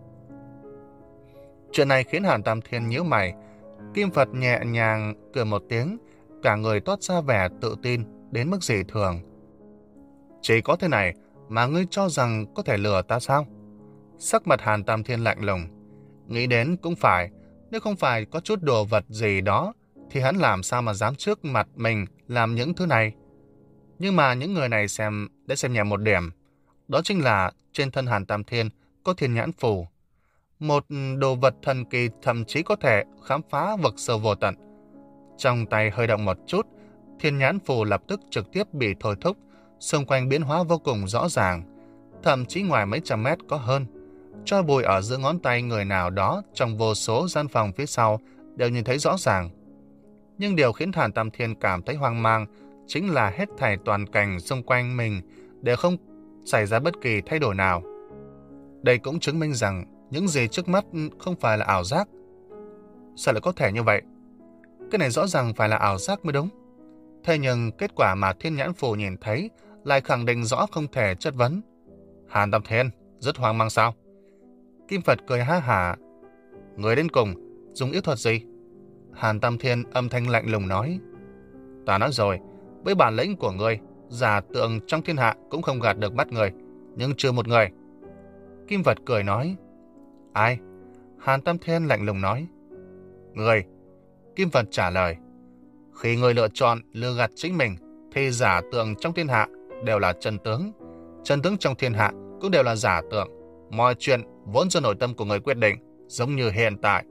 Chuyện này khiến Hàn Tam Thiên nhíu mày. Kim Phật nhẹ nhàng cười một tiếng, cả người toát ra vẻ tự tin đến mức dị thường. Chỉ có thế này mà ngươi cho rằng có thể lừa ta sao? Sắc mặt Hàn Tam Thiên lạnh lùng. Nghĩ đến cũng phải, nếu không phải có chút đồ vật gì đó thì hắn làm sao mà dám trước mặt mình làm những thứ này. Nhưng mà những người này xem để xem nhẹ một điểm, đó chính là trên thân Hàn Tam Thiên có thiên nhãn phù, một đồ vật thần kỳ thậm chí có thể khám phá vực sâu vô tận. Trong tay hơi động một chút, thiên nhãn phù lập tức trực tiếp bị thôi thúc, xung quanh biến hóa vô cùng rõ ràng, thậm chí ngoài mấy trăm mét có hơn. Cho bụi ở giữa ngón tay người nào đó trong vô số gian phòng phía sau đều nhìn thấy rõ ràng. Nhưng điều khiến Hàn Tam Thiên cảm thấy hoang mang chính là hết thảy toàn cảnh xung quanh mình đều không xảy ra bất kỳ thay đổi nào. Đây cũng chứng minh rằng những gì trước mắt không phải là ảo giác. Sao lại có thể như vậy? Cái này rõ ràng phải là ảo giác mới đúng. Thế nhưng kết quả mà thiên nhãn phù nhìn thấy lại khẳng định rõ không thể chất vấn. Hàn Tam Thiên rất hoang mang sao? Kim Phật cười ha hả. Người đến cùng dùng yếu thuật gì? Hàn Tam Thiên âm thanh lạnh lùng nói. Ta nói rồi, với bản lĩnh của ngươi, giả tượng trong thiên hạ cũng không gạt được mắt người, nhưng chưa một người. Kim Phật cười nói. Ai? Hàn Tam Thiên lạnh lùng nói. Người. Kim Phật trả lời. Khi người lựa chọn lừa gạt chính mình thì giả tượng trong thiên hạ đều là chân tướng, chân tướng trong thiên hạ cũng đều là giả tượng. Mọi chuyện vốn do nội tâm của người quyết định, giống như hiện tại.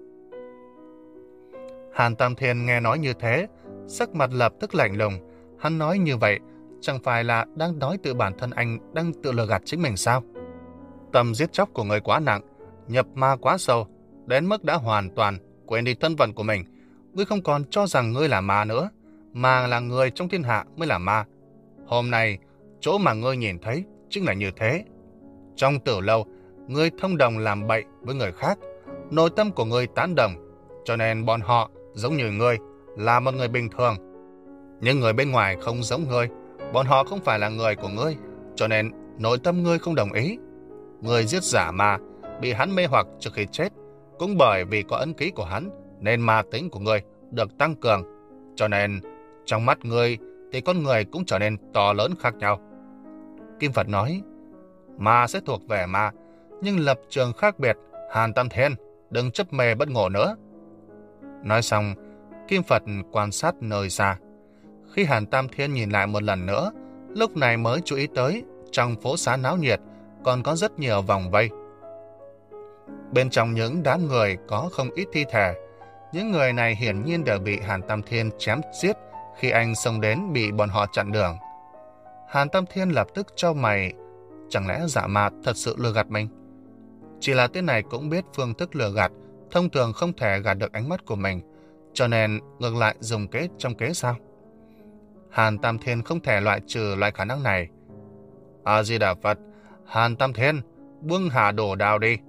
Hàn Tam Thiên nghe nói như thế, sắc mặt lập tức lạnh lùng. Hắn nói như vậy chẳng phải là đang nói tự bản thân anh đang tự lừa gạt chính mình sao? Tâm giết chóc của người quá nặng, nhập ma quá sâu, đến mức đã hoàn toàn quên đi thân phận của mình. Ngươi không còn cho rằng ngươi là ma nữa, mà là người trong thiên hạ mới là ma. Hôm nay, chỗ mà ngươi nhìn thấy chính là như thế. Trong tử lâu, ngươi thông đồng làm bậy với người khác, nội tâm của ngươi tán đồng, cho nên bọn họ giống như ngươi là một người bình thường. Nhưng người bên ngoài không giống ngươi, bọn họ không phải là người của ngươi, cho nên nội tâm ngươi không đồng ý. Ngươi giết giả ma, bị hắn mê hoặc trước khi chết, cũng bởi vì có ấn ký của hắn nên ma tính của ngươi được tăng cường, cho nên trong mắt ngươi thì con người cũng trở nên to lớn khác nhau. Kim Phật nói. Ma sẽ thuộc về ma, nhưng lập trường khác biệt. Hàn Tam Thiên, đừng chấp mê bất ngộ nữa. Nói xong, Kim Phật quan sát nơi xa. Khi Hàn Tam Thiên nhìn lại một lần nữa, lúc này mới chú ý tới trong phố xá náo nhiệt còn có rất nhiều vòng vây. Bên trong những đám người có không ít thi thể. Những người này hiển nhiên đều bị Hàn Tam Thiên chém giết khi anh xông đến bị bọn họ chặn đường. Hàn Tam Thiên lập tức chau mày. Chẳng lẽ giả ma thật sự lừa gạt mình? Chỉ là tên này cũng biết phương thức lừa gạt thông thường không thể gạt được ánh mắt của mình, cho nên ngược lại dùng kế trong kế sao? Hàn Tam Thiên không thể loại trừ loại khả năng này. A Di Đà Phật, Hàn Tam Thiên, buông hạ đổ đào đi.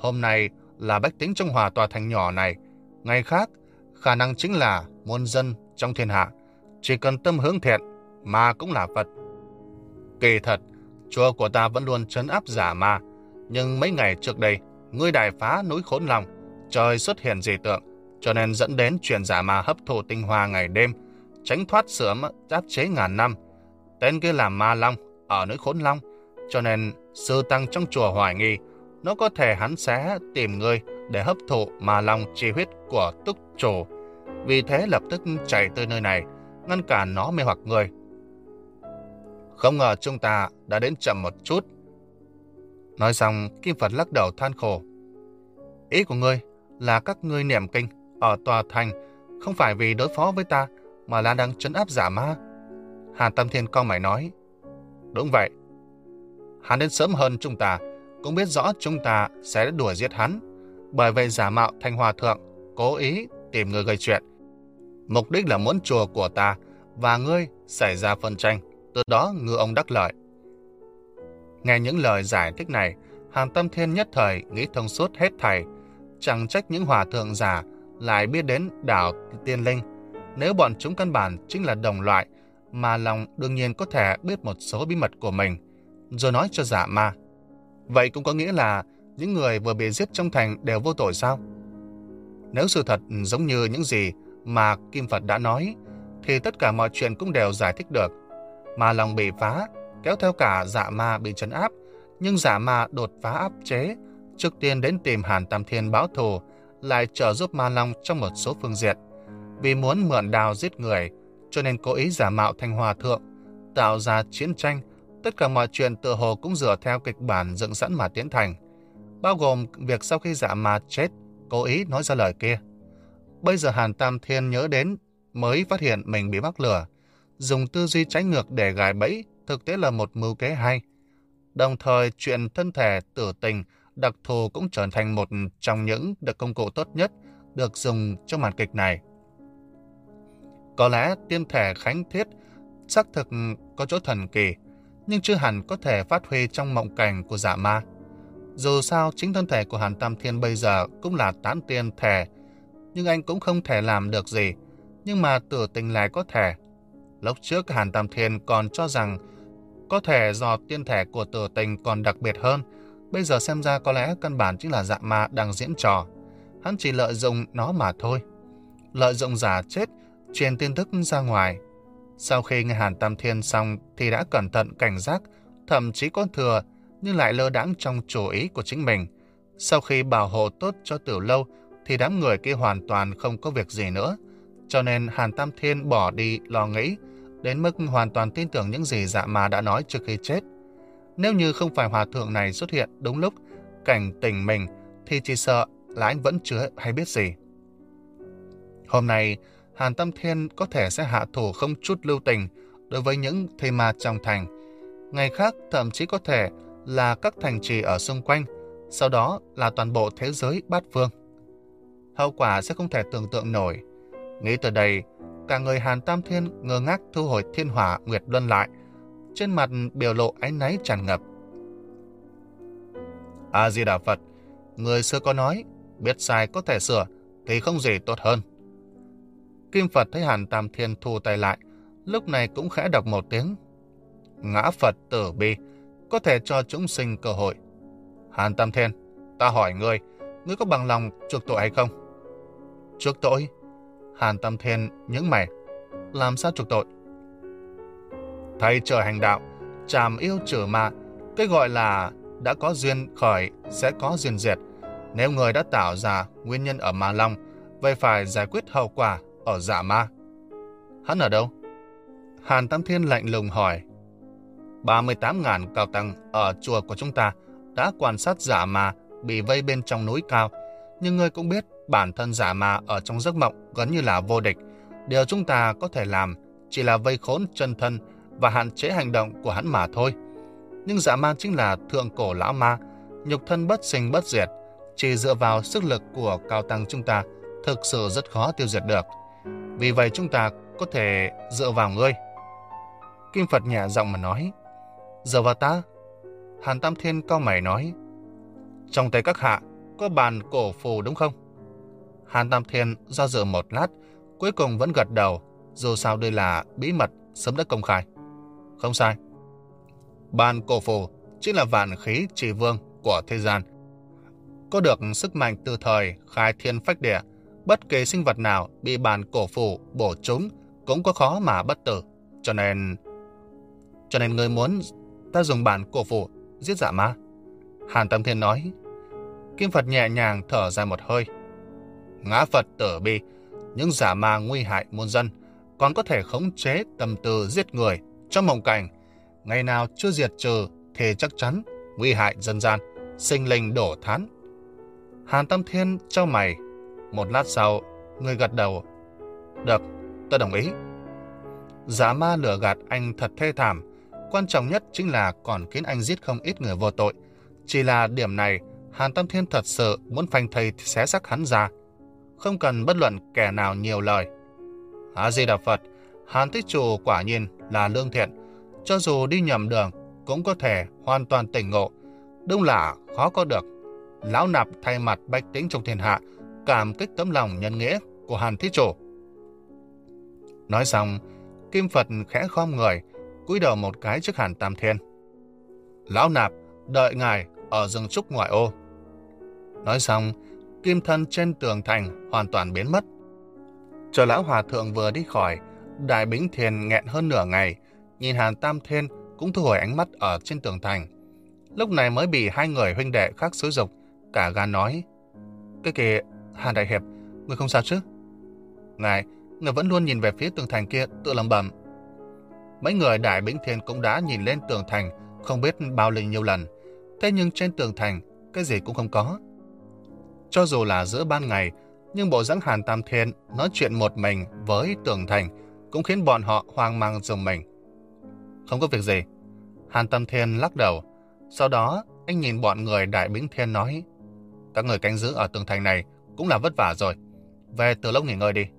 Hôm nay là bách tính trong Hòa tòa thành nhỏ này, ngày khác khả năng chính là muôn dân trong thiên hạ. Chỉ cần tâm hướng thiện mà cũng là Phật. Kỳ thật, chùa của ta vẫn luôn trấn áp giả ma, nhưng mấy ngày trước đây, ngươi đại phá núi Khốn Long, trời xuất hiện dị tượng, cho nên dẫn đến chuyện giả ma hấp thụ tinh hoa ngày đêm, tránh thoát sự áp chế ngàn năm. Tên kia là Ma Long ở núi Khốn Long, cho nên sư tăng trong chùa hoài nghi nó có thể hắn sẽ tìm ngươi để hấp thụ Ma Long chi huyết của túc chủ. Vì thế lập tức chạy tới nơi này, ngăn cản nó mê hoặc ngươi. Không ngờ chúng ta đã đến chậm một chút. Nói xong, Kim Phật lắc đầu than khổ. Ý của ngươi là các ngươi niệm kinh ở tòa thành không phải vì đối phó với ta, mà là đang trấn áp giả ma. Hàn Tam Thiên cau mày nói. Đúng vậy. Hắn đến sớm hơn chúng ta, cũng biết rõ chúng ta sẽ đuổi giết hắn. Bởi vậy giả mạo thành hòa thượng cố ý tìm người gây chuyện. Mục đích là muốn chùa của ta và ngươi xảy ra phân tranh, từ đó ngư ông đắc lợi. Nghe những lời giải thích này, Hàn Tam Thiên nhất thời nghĩ thông suốt hết thảy. Chẳng trách những hòa thượng giả lại biết đến đảo tiên linh. Nếu bọn chúng căn bản chính là đồng loại, mà lòng đương nhiên có thể biết một số bí mật của mình, rồi nói cho giả ma. Vậy cũng có nghĩa là những người vừa bị giết trong thành đều vô tội sao? Nếu sự thật giống như những gì mà Kim Phật đã nói, thì tất cả mọi chuyện cũng đều giải thích được. Ma Long bị phá, kéo theo cả dạ ma bị trấn áp, nhưng dạ ma đột phá áp chế, trước tiên đến tìm Hàn Tam Thiên báo thù, lại trợ giúp Ma Long trong một số phương diện. Vì muốn mượn đao giết người, cho nên cố ý giả mạo thành hòa thượng, tạo ra chiến tranh. Tất cả mọi chuyện tựa hồ cũng dựa theo kịch bản dựng sẵn mà tiến thành, bao gồm việc sau khi dạ ma chết, cố ý nói ra lời kia. Bây giờ Hàn Tam Thiên nhớ đến, mới phát hiện mình bị mắc lừa, dùng tư duy trái ngược để gài bẫy, thực tế là một mưu kế hay. Đồng thời, chuyện thân thể tử tình đặc thù cũng trở thành một trong những được công cụ tốt nhất được dùng trong màn kịch này. Có lẽ tiên thể khánh thiết xác thực có chỗ thần kỳ, nhưng chưa hẳn có thể phát huy trong mộng cảnh của giả ma. Dù sao, chính thân thể của Hàn Tam Thiên bây giờ cũng là tán tiên thể, nhưng anh cũng không thể làm được gì. Nhưng mà tử tình lại có thể. Lúc trước Hàn Tam Thiên còn cho rằng có thể do tiên thể của tử tình còn đặc biệt hơn. Bây giờ xem ra có lẽ căn bản chính là dạ ma đang diễn trò. Hắn chỉ lợi dụng nó mà thôi. Lợi dụng giả chết, truyền tin tức ra ngoài. Sau khi nghe Hàn Tam Thiên xong thì đã cẩn thận cảnh giác, thậm chí có thừa, nhưng lại lơ đãng trong chủ ý của chính mình. Sau khi bảo hộ tốt cho Tiểu Lâu thì đám người kia hoàn toàn không có việc gì nữa. Cho nên Hàn Tam Thiên bỏ đi lo nghĩ, đến mức hoàn toàn tin tưởng những gì dạ ma đã nói trước khi chết. Nếu như không phải hòa thượng này xuất hiện đúng lúc cảnh tỉnh mình, thì chỉ sợ là anh vẫn chưa hay biết gì. Hôm nay, Hàn Tam Thiên có thể sẽ hạ thủ không chút lưu tình đối với những thây ma trong thành. Ngày khác thậm chí có thể là các thành trì ở xung quanh, sau đó là toàn bộ thế giới bát phương. Hậu quả sẽ không thể tưởng tượng nổi. Nghĩ từ đây, cả người Hàn Tam Thiên ngơ ngác thu hồi thiên hỏa nguyệt luân lại, trên mặt biểu lộ áy náy tràn ngập. A Di Đà Phật, người xưa có nói, biết sai có thể sửa thì không gì tốt hơn. Kim Phật thấy Hàn Tam Thiên thu tay lại, lúc này cũng khẽ đọc một tiếng. Ngã Phật tử bi, có thể cho chúng sinh cơ hội. Hàn Tam Thiên, ta hỏi ngươi, ngươi có bằng lòng chuộc tội hay không? Chuộc tội? Hàn Tam Thiên nhướng mày. Làm sao chuộc tội? Thầy trời hành đạo, trảm yêu trừ ma, cái gọi là đã có duyên khởi sẽ có duyên diệt. Nếu người đã tạo ra nguyên nhân ở Ma Long, vậy phải giải quyết hậu quả ở dạ ma. Hắn ở đâu? Hàn Tam Thiên lạnh lùng hỏi. ba mươi tám ngàn cao tăng ở chùa của chúng ta đã quan sát dạ ma bị vây bên trong núi cao. Nhưng ngươi cũng biết bản thân dạ ma ở trong giấc mộng gần như là vô địch. Điều chúng ta có thể làm chỉ là vây khốn chân thân và hạn chế hành động của hắn mà thôi. Nhưng dạ ma chính là thượng cổ lão ma, nhục thân bất sinh bất diệt. Chỉ dựa vào sức lực của cao tăng chúng ta thực sự rất khó tiêu diệt được. Vì vậy chúng ta có thể dựa vào ngươi. Kim Phật nhẹ giọng mà nói. Dựa vào ta? Hàn Tam Thiên cau mày nói. Trong tay các hạ có bàn cổ phù đúng không? Hàn Tam Thiên do dự một lát, cuối cùng vẫn gật đầu, dù sao đây là bí mật sớm đã công khai. Không sai. Bàn cổ phù chính là vạn khí trì vương của thế gian. Có được sức mạnh từ thời khai thiên phách địa, bất kỳ sinh vật nào bị bàn cổ phù bổ trúng cũng có khó mà bất tử. Cho nên... Cho nên ngươi muốn ta dùng bàn cổ phù giết Dạ Ma? Hàn Tam Thiên nói. Kim Phật nhẹ nhàng thở dài một hơi. Ngã Phật tử bi, những Dạ Ma nguy hại muôn dân, còn có thể khống chế tâm tư giết người trong mộng cảnh. Ngày nào chưa diệt trừ thì chắc chắn nguy hại dân gian, sinh linh đổ thán. Hàn Tam Thiên chau mày. Một lát sau, người gật đầu. Được, tôi đồng ý. Dạ Ma lừa gạt anh thật thê thảm. Quan trọng nhất chính là còn khiến anh giết không ít người vô tội. Chỉ là điểm này, Hàn Tam Thiên thật sự muốn phanh thây xé xác hắn ra. Không cần bất luận kẻ nào nhiều lời. A Di Đà Phật, Hàn Thích Chủ quả nhiên là lương thiện. Cho dù đi nhầm đường, cũng có thể hoàn toàn tỉnh ngộ. Đúng là khó có được. Lão Nạp thay mặt bách tính trong thiên hạ, cảm kích tấm lòng nhân nghĩa của Hàn Thích Chủ. Nói xong, Kim Phật khẽ khom người, cúi đầu một cái trước Hàn Tam Thiên. Lão Nạp đợi ngài ở rừng trúc ngoại ô. Nói xong, kim thân trên tường thành hoàn toàn biến mất. Chờ lão hòa thượng vừa đi khỏi, Đại Bính Thiền nghẹn hơn nửa ngày, nhìn Hàn Tam Thiên cũng thu hồi ánh mắt ở trên tường thành. Lúc này mới bị hai người huynh đệ khác xúi giục, cả gan nói: Cái kìa, Hàn Đại Hiệp, người không sao chứ? Ngài, người vẫn luôn nhìn về phía tường thành kia, tự lẩm bẩm. Mấy người Đại Bính Thiên cũng đã nhìn lên tường thành không biết bao lần nhiều lần, thế nhưng trên tường thành cái gì cũng không có. Cho dù là giữa ban ngày, nhưng bộ dáng Hàn Tam Thiên nói chuyện một mình với tường thành cũng khiến bọn họ hoang mang rùng mình. Không có việc gì. Hàn Tam Thiên lắc đầu. Sau đó anh nhìn bọn người Đại Bính Thiên nói: Các người canh giữ ở tường thành này cũng là vất vả rồi, về từ lâu nghỉ ngơi đi.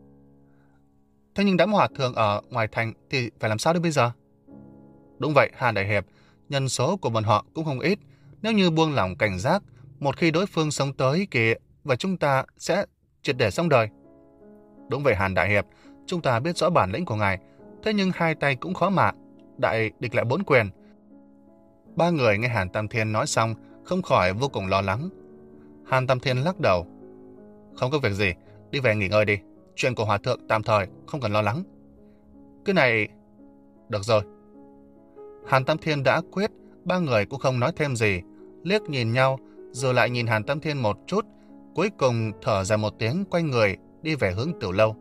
Thế nhưng đám hòa thượng ở ngoài thành thì phải làm sao đây bây giờ? Đúng vậy Hàn Đại Hiệp, nhân số của bọn họ cũng không ít. Nếu như buông lỏng cảnh giác, một khi đối phương sống tới kìa, và chúng ta sẽ triệt để xong đời. Đúng vậy Hàn Đại Hiệp, chúng ta biết rõ bản lĩnh của ngài, thế nhưng hai tay cũng khó mà, đại địch lại bốn quyền. Ba người nghe Hàn Tam Thiên nói xong, không khỏi vô cùng lo lắng. Hàn Tam Thiên lắc đầu. Không có việc gì, đi về nghỉ ngơi đi. Chuyện của hòa thượng tạm thời không cần lo lắng. Cái này... Được rồi. Hàn Tam Thiên đã quyết, ba người cũng không nói thêm gì, liếc nhìn nhau, rồi lại nhìn Hàn Tam Thiên một chút, cuối cùng thở dài một tiếng, quay người đi về hướng tiểu lâu.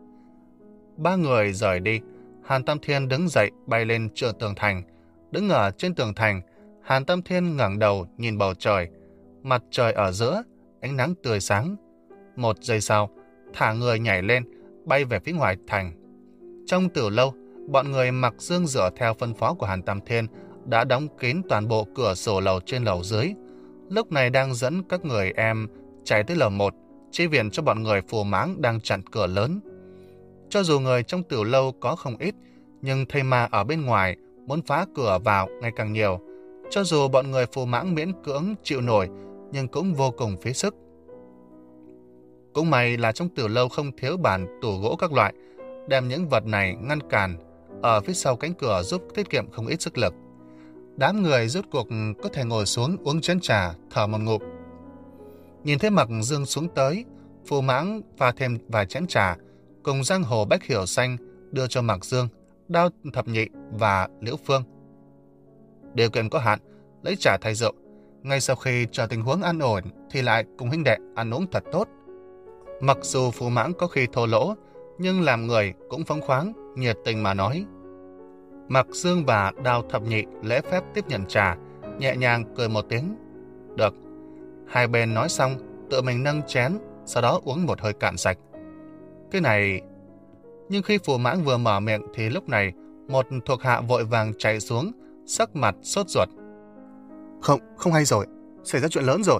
Ba người rời đi, Hàn Tam Thiên đứng dậy bay lên trên tường thành. Đứng ở trên tường thành, Hàn Tam Thiên ngẩng đầu nhìn bầu trời, mặt trời ở giữa, ánh nắng tươi sáng. Một giây sau, thả người nhảy lên, bay về phía ngoài thành. Trong tiểu lâu, bọn người mặc dương dựa theo phân phó của Hàn Tam Thiên đã đóng kín toàn bộ cửa sổ lầu trên lầu dưới. Lúc này đang dẫn các người em chạy tới lầu một, chi viện cho bọn người phù mãng đang chặn cửa lớn. Cho dù người trong tiểu lâu có không ít, nhưng thây ma ở bên ngoài muốn phá cửa vào ngày càng nhiều. Cho dù bọn người phù mãng miễn cưỡng chịu nổi, nhưng cũng vô cùng phí sức. Cũng may là trong tiểu lâu không thiếu bàn tủ gỗ các loại, đem những vật này ngăn cản ở phía sau cánh cửa giúp tiết kiệm không ít sức lực. Đám người rốt cuộc có thể ngồi xuống uống chén trà, thở một ngụm. Nhìn thấy Mặc Dương xuống tới, phù mãng pha thêm vài chén trà, cùng giang hồ bách hiểu xanh đưa cho Mặc Dương, Đao Thập Nhị và Liễu Phương. Điều kiện có hạn, lấy trà thay rượu. Ngay sau khi chờ tình huống an ổn thì lại cùng huynh đệ ăn uống thật tốt. Mặc dù phù mãng có khi thô lỗ, nhưng làm người cũng phóng khoáng, nhiệt tình mà nói. Mặc Dương và Đao Thập Nhị lễ phép tiếp nhận trà, nhẹ nhàng cười một tiếng. Được. Hai bên nói xong, tự mình nâng chén, sau đó uống một hơi cạn sạch. Cái này... Nhưng khi phù mãng vừa mở miệng thì lúc này, một thuộc hạ vội vàng chạy xuống, sắc mặt sốt ruột. Không, không hay rồi, xảy ra chuyện lớn rồi.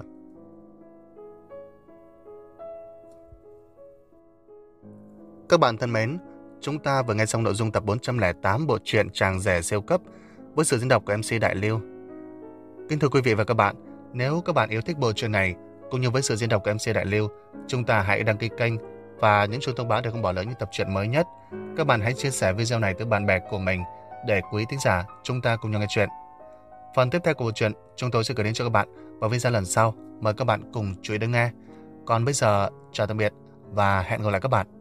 Các bạn thân mến, chúng ta vừa nghe xong nội dung tập bốn trăm lẻ tám bộ truyện Chàng Rể Siêu Cấp với sự diễn đọc của em xê Đại Lưu. Kính thưa quý vị và các bạn, nếu các bạn yêu thích bộ truyện này, cũng như với sự diễn đọc của em xê Đại Lưu, chúng ta hãy đăng ký kênh và nhấn chuông thông báo để không bỏ lỡ những tập truyện mới nhất. Các bạn hãy chia sẻ video này tới bạn bè của mình để quý thính giả chúng ta cùng nhau nghe chuyện. Phần tiếp theo của bộ truyện chúng tôi sẽ gửi đến cho các bạn vào video lần sau. Mời các bạn cùng chú ý đón nghe. Còn bây giờ, chào tạm biệt và hẹn gặp lại các bạn.